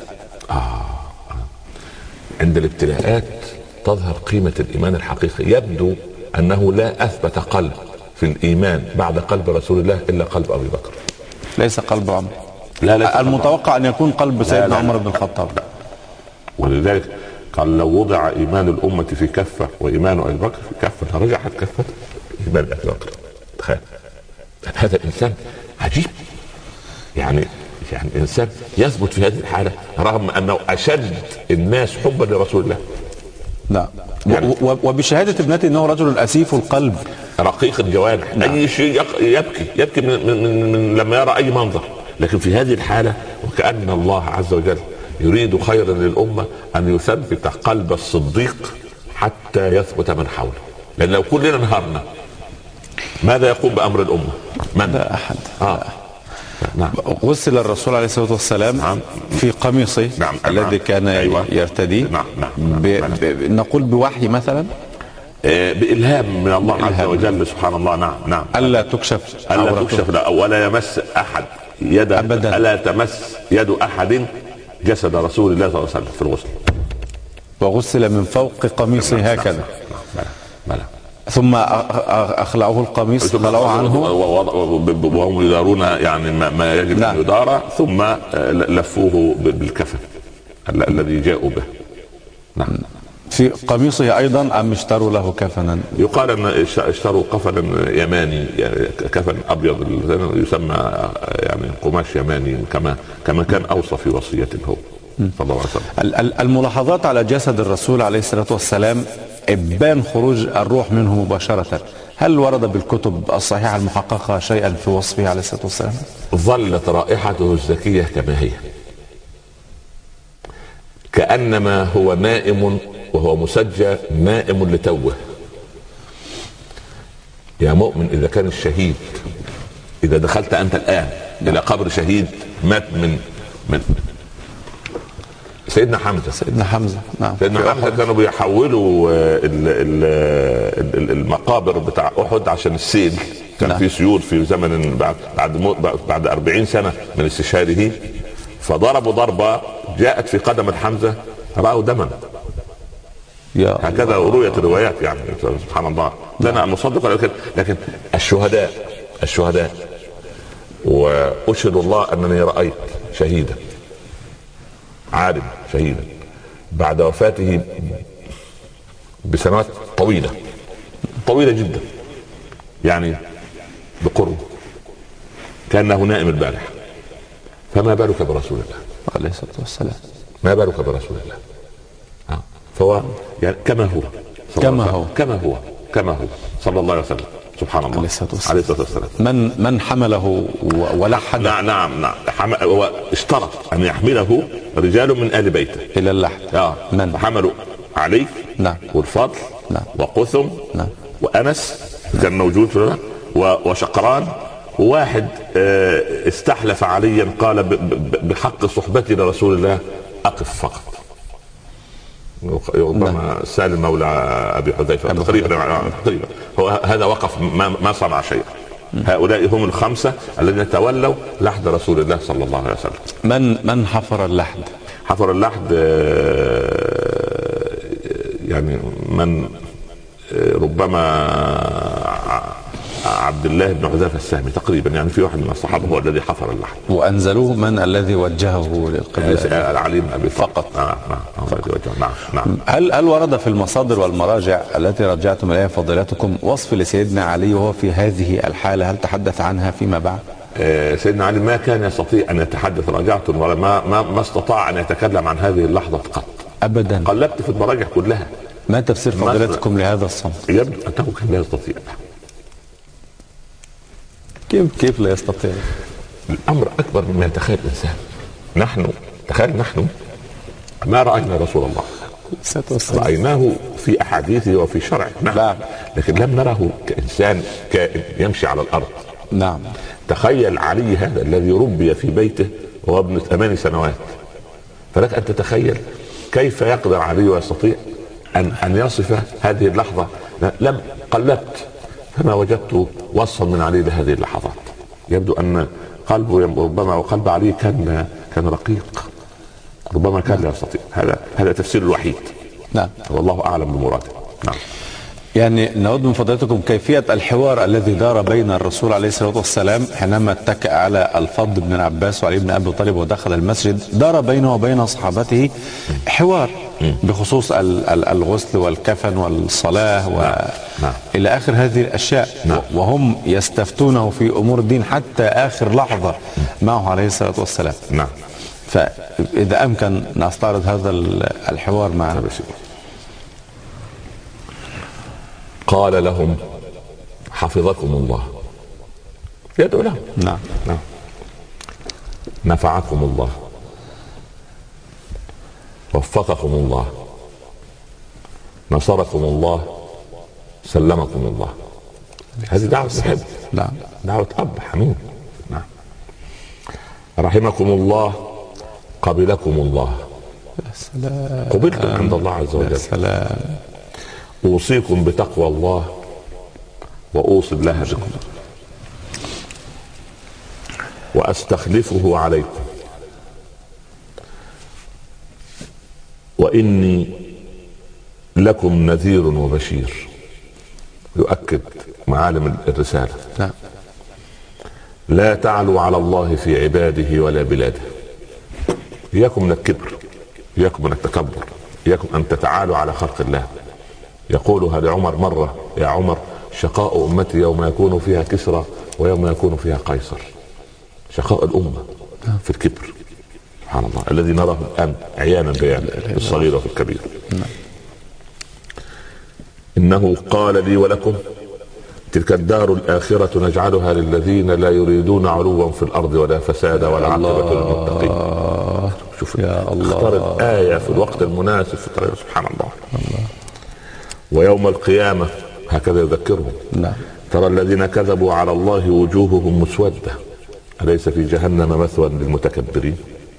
عند الابتلاءات تظهر قيمة الإيمان الحقيقي. يبدو أنه لا أثبت قلب في الإيمان بعد قلب رسول الله إلا قلب أبي بكر، ليس قلب عمر. لا المتوقع أن يكون قلب سيدنا عمر بن الخطاب. ولذلك قال لو وضع إيمان الأمة في كفة وإيمان أبي بكر في كفة لرجحت كفة إيمان أبي بكر. تخيل هذا الإنسان عجيب، يعني إنسان يثبت في هذه الحالة رغم أنه أشد الناس حبا لرسول الله. نعم. يعني وبشهادة ابنتي أنه رجل أسيف القلب رقيق الجوانح. نعم. أي شيء يبكي من لما يرى أي منظر. لكن في هذه الحالة وكأن الله عز وجل يريد خيرا للأمة أن يثبت قلب الصديق حتى يثبت من حوله. لأن لو كلنا انهارنا ماذا يقوم بأمر الأمة؟ من؟ لا أحد. نعم. غسل الرسول عليه الصلاة والسلام نعم. في قميصه نعم. الذي كان أيوة. يرتديه. نعم. نقول بوحي مثلا، بإلهام من الله عز وجل سبحان الله. نعم. ألا تكشف لا ولا يمس أحد يد أبدا. ألا تمس يد أحد جسد رسول الله صلى الله عليه وسلم في الغسل. وغسل من فوق قميصه هكذا. بلى. ثم أخلعوه القميص، خلعوه عنه وهم يدارون يعني ما يجب أن يدار، ثم لفوه بالكفن الذي جاءوا به. نعم. في قميصه أيضا أم اشتروا له كفنا؟ يقال أن اشتروا كفنا يماني، يعني كفن أبيض يسمى يعني قماش يماني، كما كان أوصى في وصيته هو صلى الله عليه وسلم. الملاحظات على جسد الرسول عليه الصلاة والسلام إبان خروج الروح منه مباشرة، هل ورد بالكتب الصحيحة المحققة شيئا في وصفه عليه الصلاة والسلام؟ ظلت رائحته الزكية كما هي، كأنما هو نائم وهو مسجى نائم لتوه. يا مؤمن، إذا كان الشهيد، إذا دخلت أنت الآن إلى قبر شهيد مات من سيدنا حمزة. نعم. سيدنا حمزة كانوا بيحولوا المقابر بتاع أحد عشان السيل، كان نعم. في سيول في زمن بعد 40 سنة من استشهاده، فضربوا ضربة جاءت في قدم حمزة رأوا دما. هكذا رويت الروايات يعني سبحان الله. لنا مصدق، لكن الشهداء وأشهد الله أنني رأيت شهيدا عالم شهيدا بعد وفاته بسنوات طويلة جدا، يعني بقرب كأنه نائم البارح. فما بالك برسول الله عليه الصلاة والسلام؟ ما بالك برسول الله؟ فهو يعني كما هو صلى الله عليه وسلم سبحان الله عليه الصلاة والسلام. من حمله ولحد؟ نعم. هو اشترط أن يحمله رجال من آل بيته إلى اللحد. من حملوا علي؟ نعم. والفضل؟ نعم. وقثم؟ نعم. وأنس كان موجود وشقران، وواحد استحلف عليا قال بحق صحبتي لرسول الله أقف فقط. ربما سالم مولى أبي حذيفة تقريبا. هو هذا وقف ما صنع شيئا. هؤلاء هم الخمسة الذين تولوا لحد رسول الله صلى الله عليه وسلم. من حفر اللحد؟ حفر اللحد يعني من ربما عبد الله بن حذيفة السهمي تقريبا، يعني في واحد من الصحابة هو الذي حفر اللحد. وأنزلوه من الذي وجهه للقبلة؟ العلي بن أبي فقط. نعم. هل ورد في المصادر والمراجع التي رجعتم إليها فضيلتكم وصف لسيدنا علي وهو في هذه الحالة؟ هل تحدث عنها فيما بعد؟ سيدنا علي ما كان يستطيع أن يتحدث، راجعته ما استطاع أن يتكلم عن هذه اللحظة قط أبدا. قلبت في المراجع كلها. ما تفسير فضيلتكم لهذا الصمت؟ يبدو أنه كان لا يستطيع. كيف لا يستطيع؟ الأمر أكبر مما يتخيل الإنسان. نحن ما رأينا رسول الله، رأيناه في أحاديثه وفي شرعه، نعم. لكن لم نره كإنسان كائن يمشي على الأرض. نعم. تخيل علي هذا الذي ربي في بيته وهو ابن 8 سنوات، فلك أن تتخيل كيف يقدر علي ويستطيع أن يصف هذه اللحظة. لم قلبت فما وجدت وصفا من علي لهذه اللحظات. يبدو أن قلبه ربما وقلب علي كان رقيق، ربما كان لا يستطيع. هذا تفسير الوحيد. نعم. والله أعلم بمراده. نعم. يعني نود من فضيلتكم كيفية الحوار الذي دار بين الرسول عليه الصلاة والسلام حينما اتكأ على الفضل بن عباس وعلي بن أبي طالب ودخل المسجد، دار بينه وبين أصحابته حوار بخصوص الغسل والكفن والصلاة إلى آخر هذه الأشياء. وهم يستفتونه في أمور الدين حتى آخر لحظة معه عليه الصلاة والسلام. نعم. فإذا أمكن نستعرض هذا الحوار معنا. قال لهم حفظكم الله، يدعو لهم. نعم. نفعكم الله، وفقكم الله، نصركم الله، سلمكم الله. هذه دعوة محب، نعم. دعوة أب حميد. نعم. رحمكم الله قبلكم الله. سلام. قبلتم عند الله عز وجل. سلام. أوصيكم بتقوى الله وأوصي الله بكم وأستخلفه عليكم وإني لكم نذير وبشير. يؤكد معالم الرسالة. نعم. لا تعلوا على الله في عباده ولا بلاده. إياكم من الكبر، إياكم من التكبر، إياكم أن تتعالوا على خلق الله. يقولها لعمر مرة: يا عمر، شقاء أمتي يوم يكون فيها كسرى ويوم يكون فيها قيصر. شقاء الأمة في الكبر، سبحان الله، الذي نراه الآن عيانا بيانا في الصغير وفي الكبير. إنه قال لي ولكم: تلك الدار الآخرة نجعلها للذين لا يريدون علوا في الأرض ولا فسادا والعاقبة للمتقين. شوف يا الله، اختار الآية في الوقت المناسب في طريق. سبحان الله. ويوم القيامة هكذا يذكرهم: ترى الذين كذبوا على الله وجوههم مسودة أليس في جهنم مثوى للمتكبرين.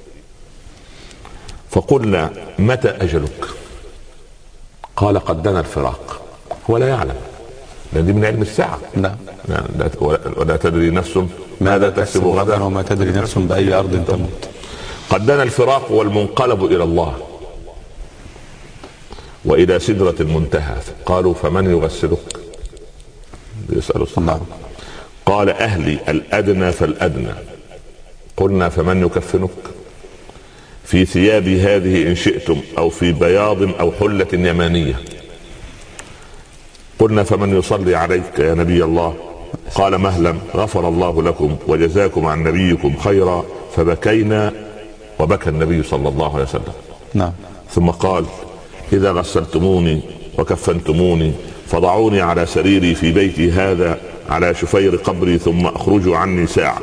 فقلنا: متى أجلك؟ قال: قد دنا الفراق. هو لا يعلم، لأن دي من علم الساعة. نعم. ولا تدري نفس ماذا تكسب غدا وما تدري نفس بأي أرض تموت. قد دنا الفراق والمنقلب إلى الله وإلى سدرة المنتهى. قالوا: فمن يغسلك؟ يسأل الصحابة. قال: أهلي الأدنى فالأدنى. قلنا: فمن يكفنك؟ في ثيابي هذه إن شئتم، أو في بياض أو حلة يمانية. قلنا: فمن يصلي عليك يا نبي الله؟ قال: مهلا، غفر الله لكم وجزاكم عن نبيكم خيرا. فبكينا وبكى النبي صلى الله عليه وسلم. نعم. ثم قال: إذا غسلتموني وكفنتموني فضعوني على سريري في بيتي هذا على شفير قبري، ثم اخرجوا عني ساعة.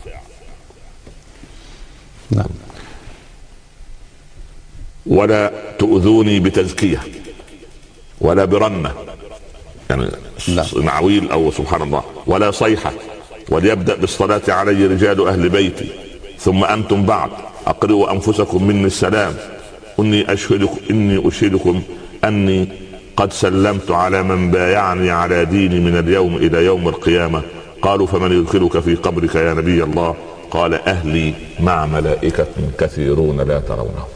نعم. ولا تؤذوني بتزكية ولا برنة، يعني معويل أو سبحان الله، ولا صيحة. وليبدأ بالصلاة علي رجال أهل بيتي، ثم أنتم بعد. أقرئوا أنفسكم مني السلام. إني أشهدكم أني قد سلمت على من بايعني على ديني من اليوم إلى يوم القيامة. قالوا: فمن يدخلك في قبرك يا نبي الله؟ قال: أهلي مع ملائكة كثيرون لا ترونهم.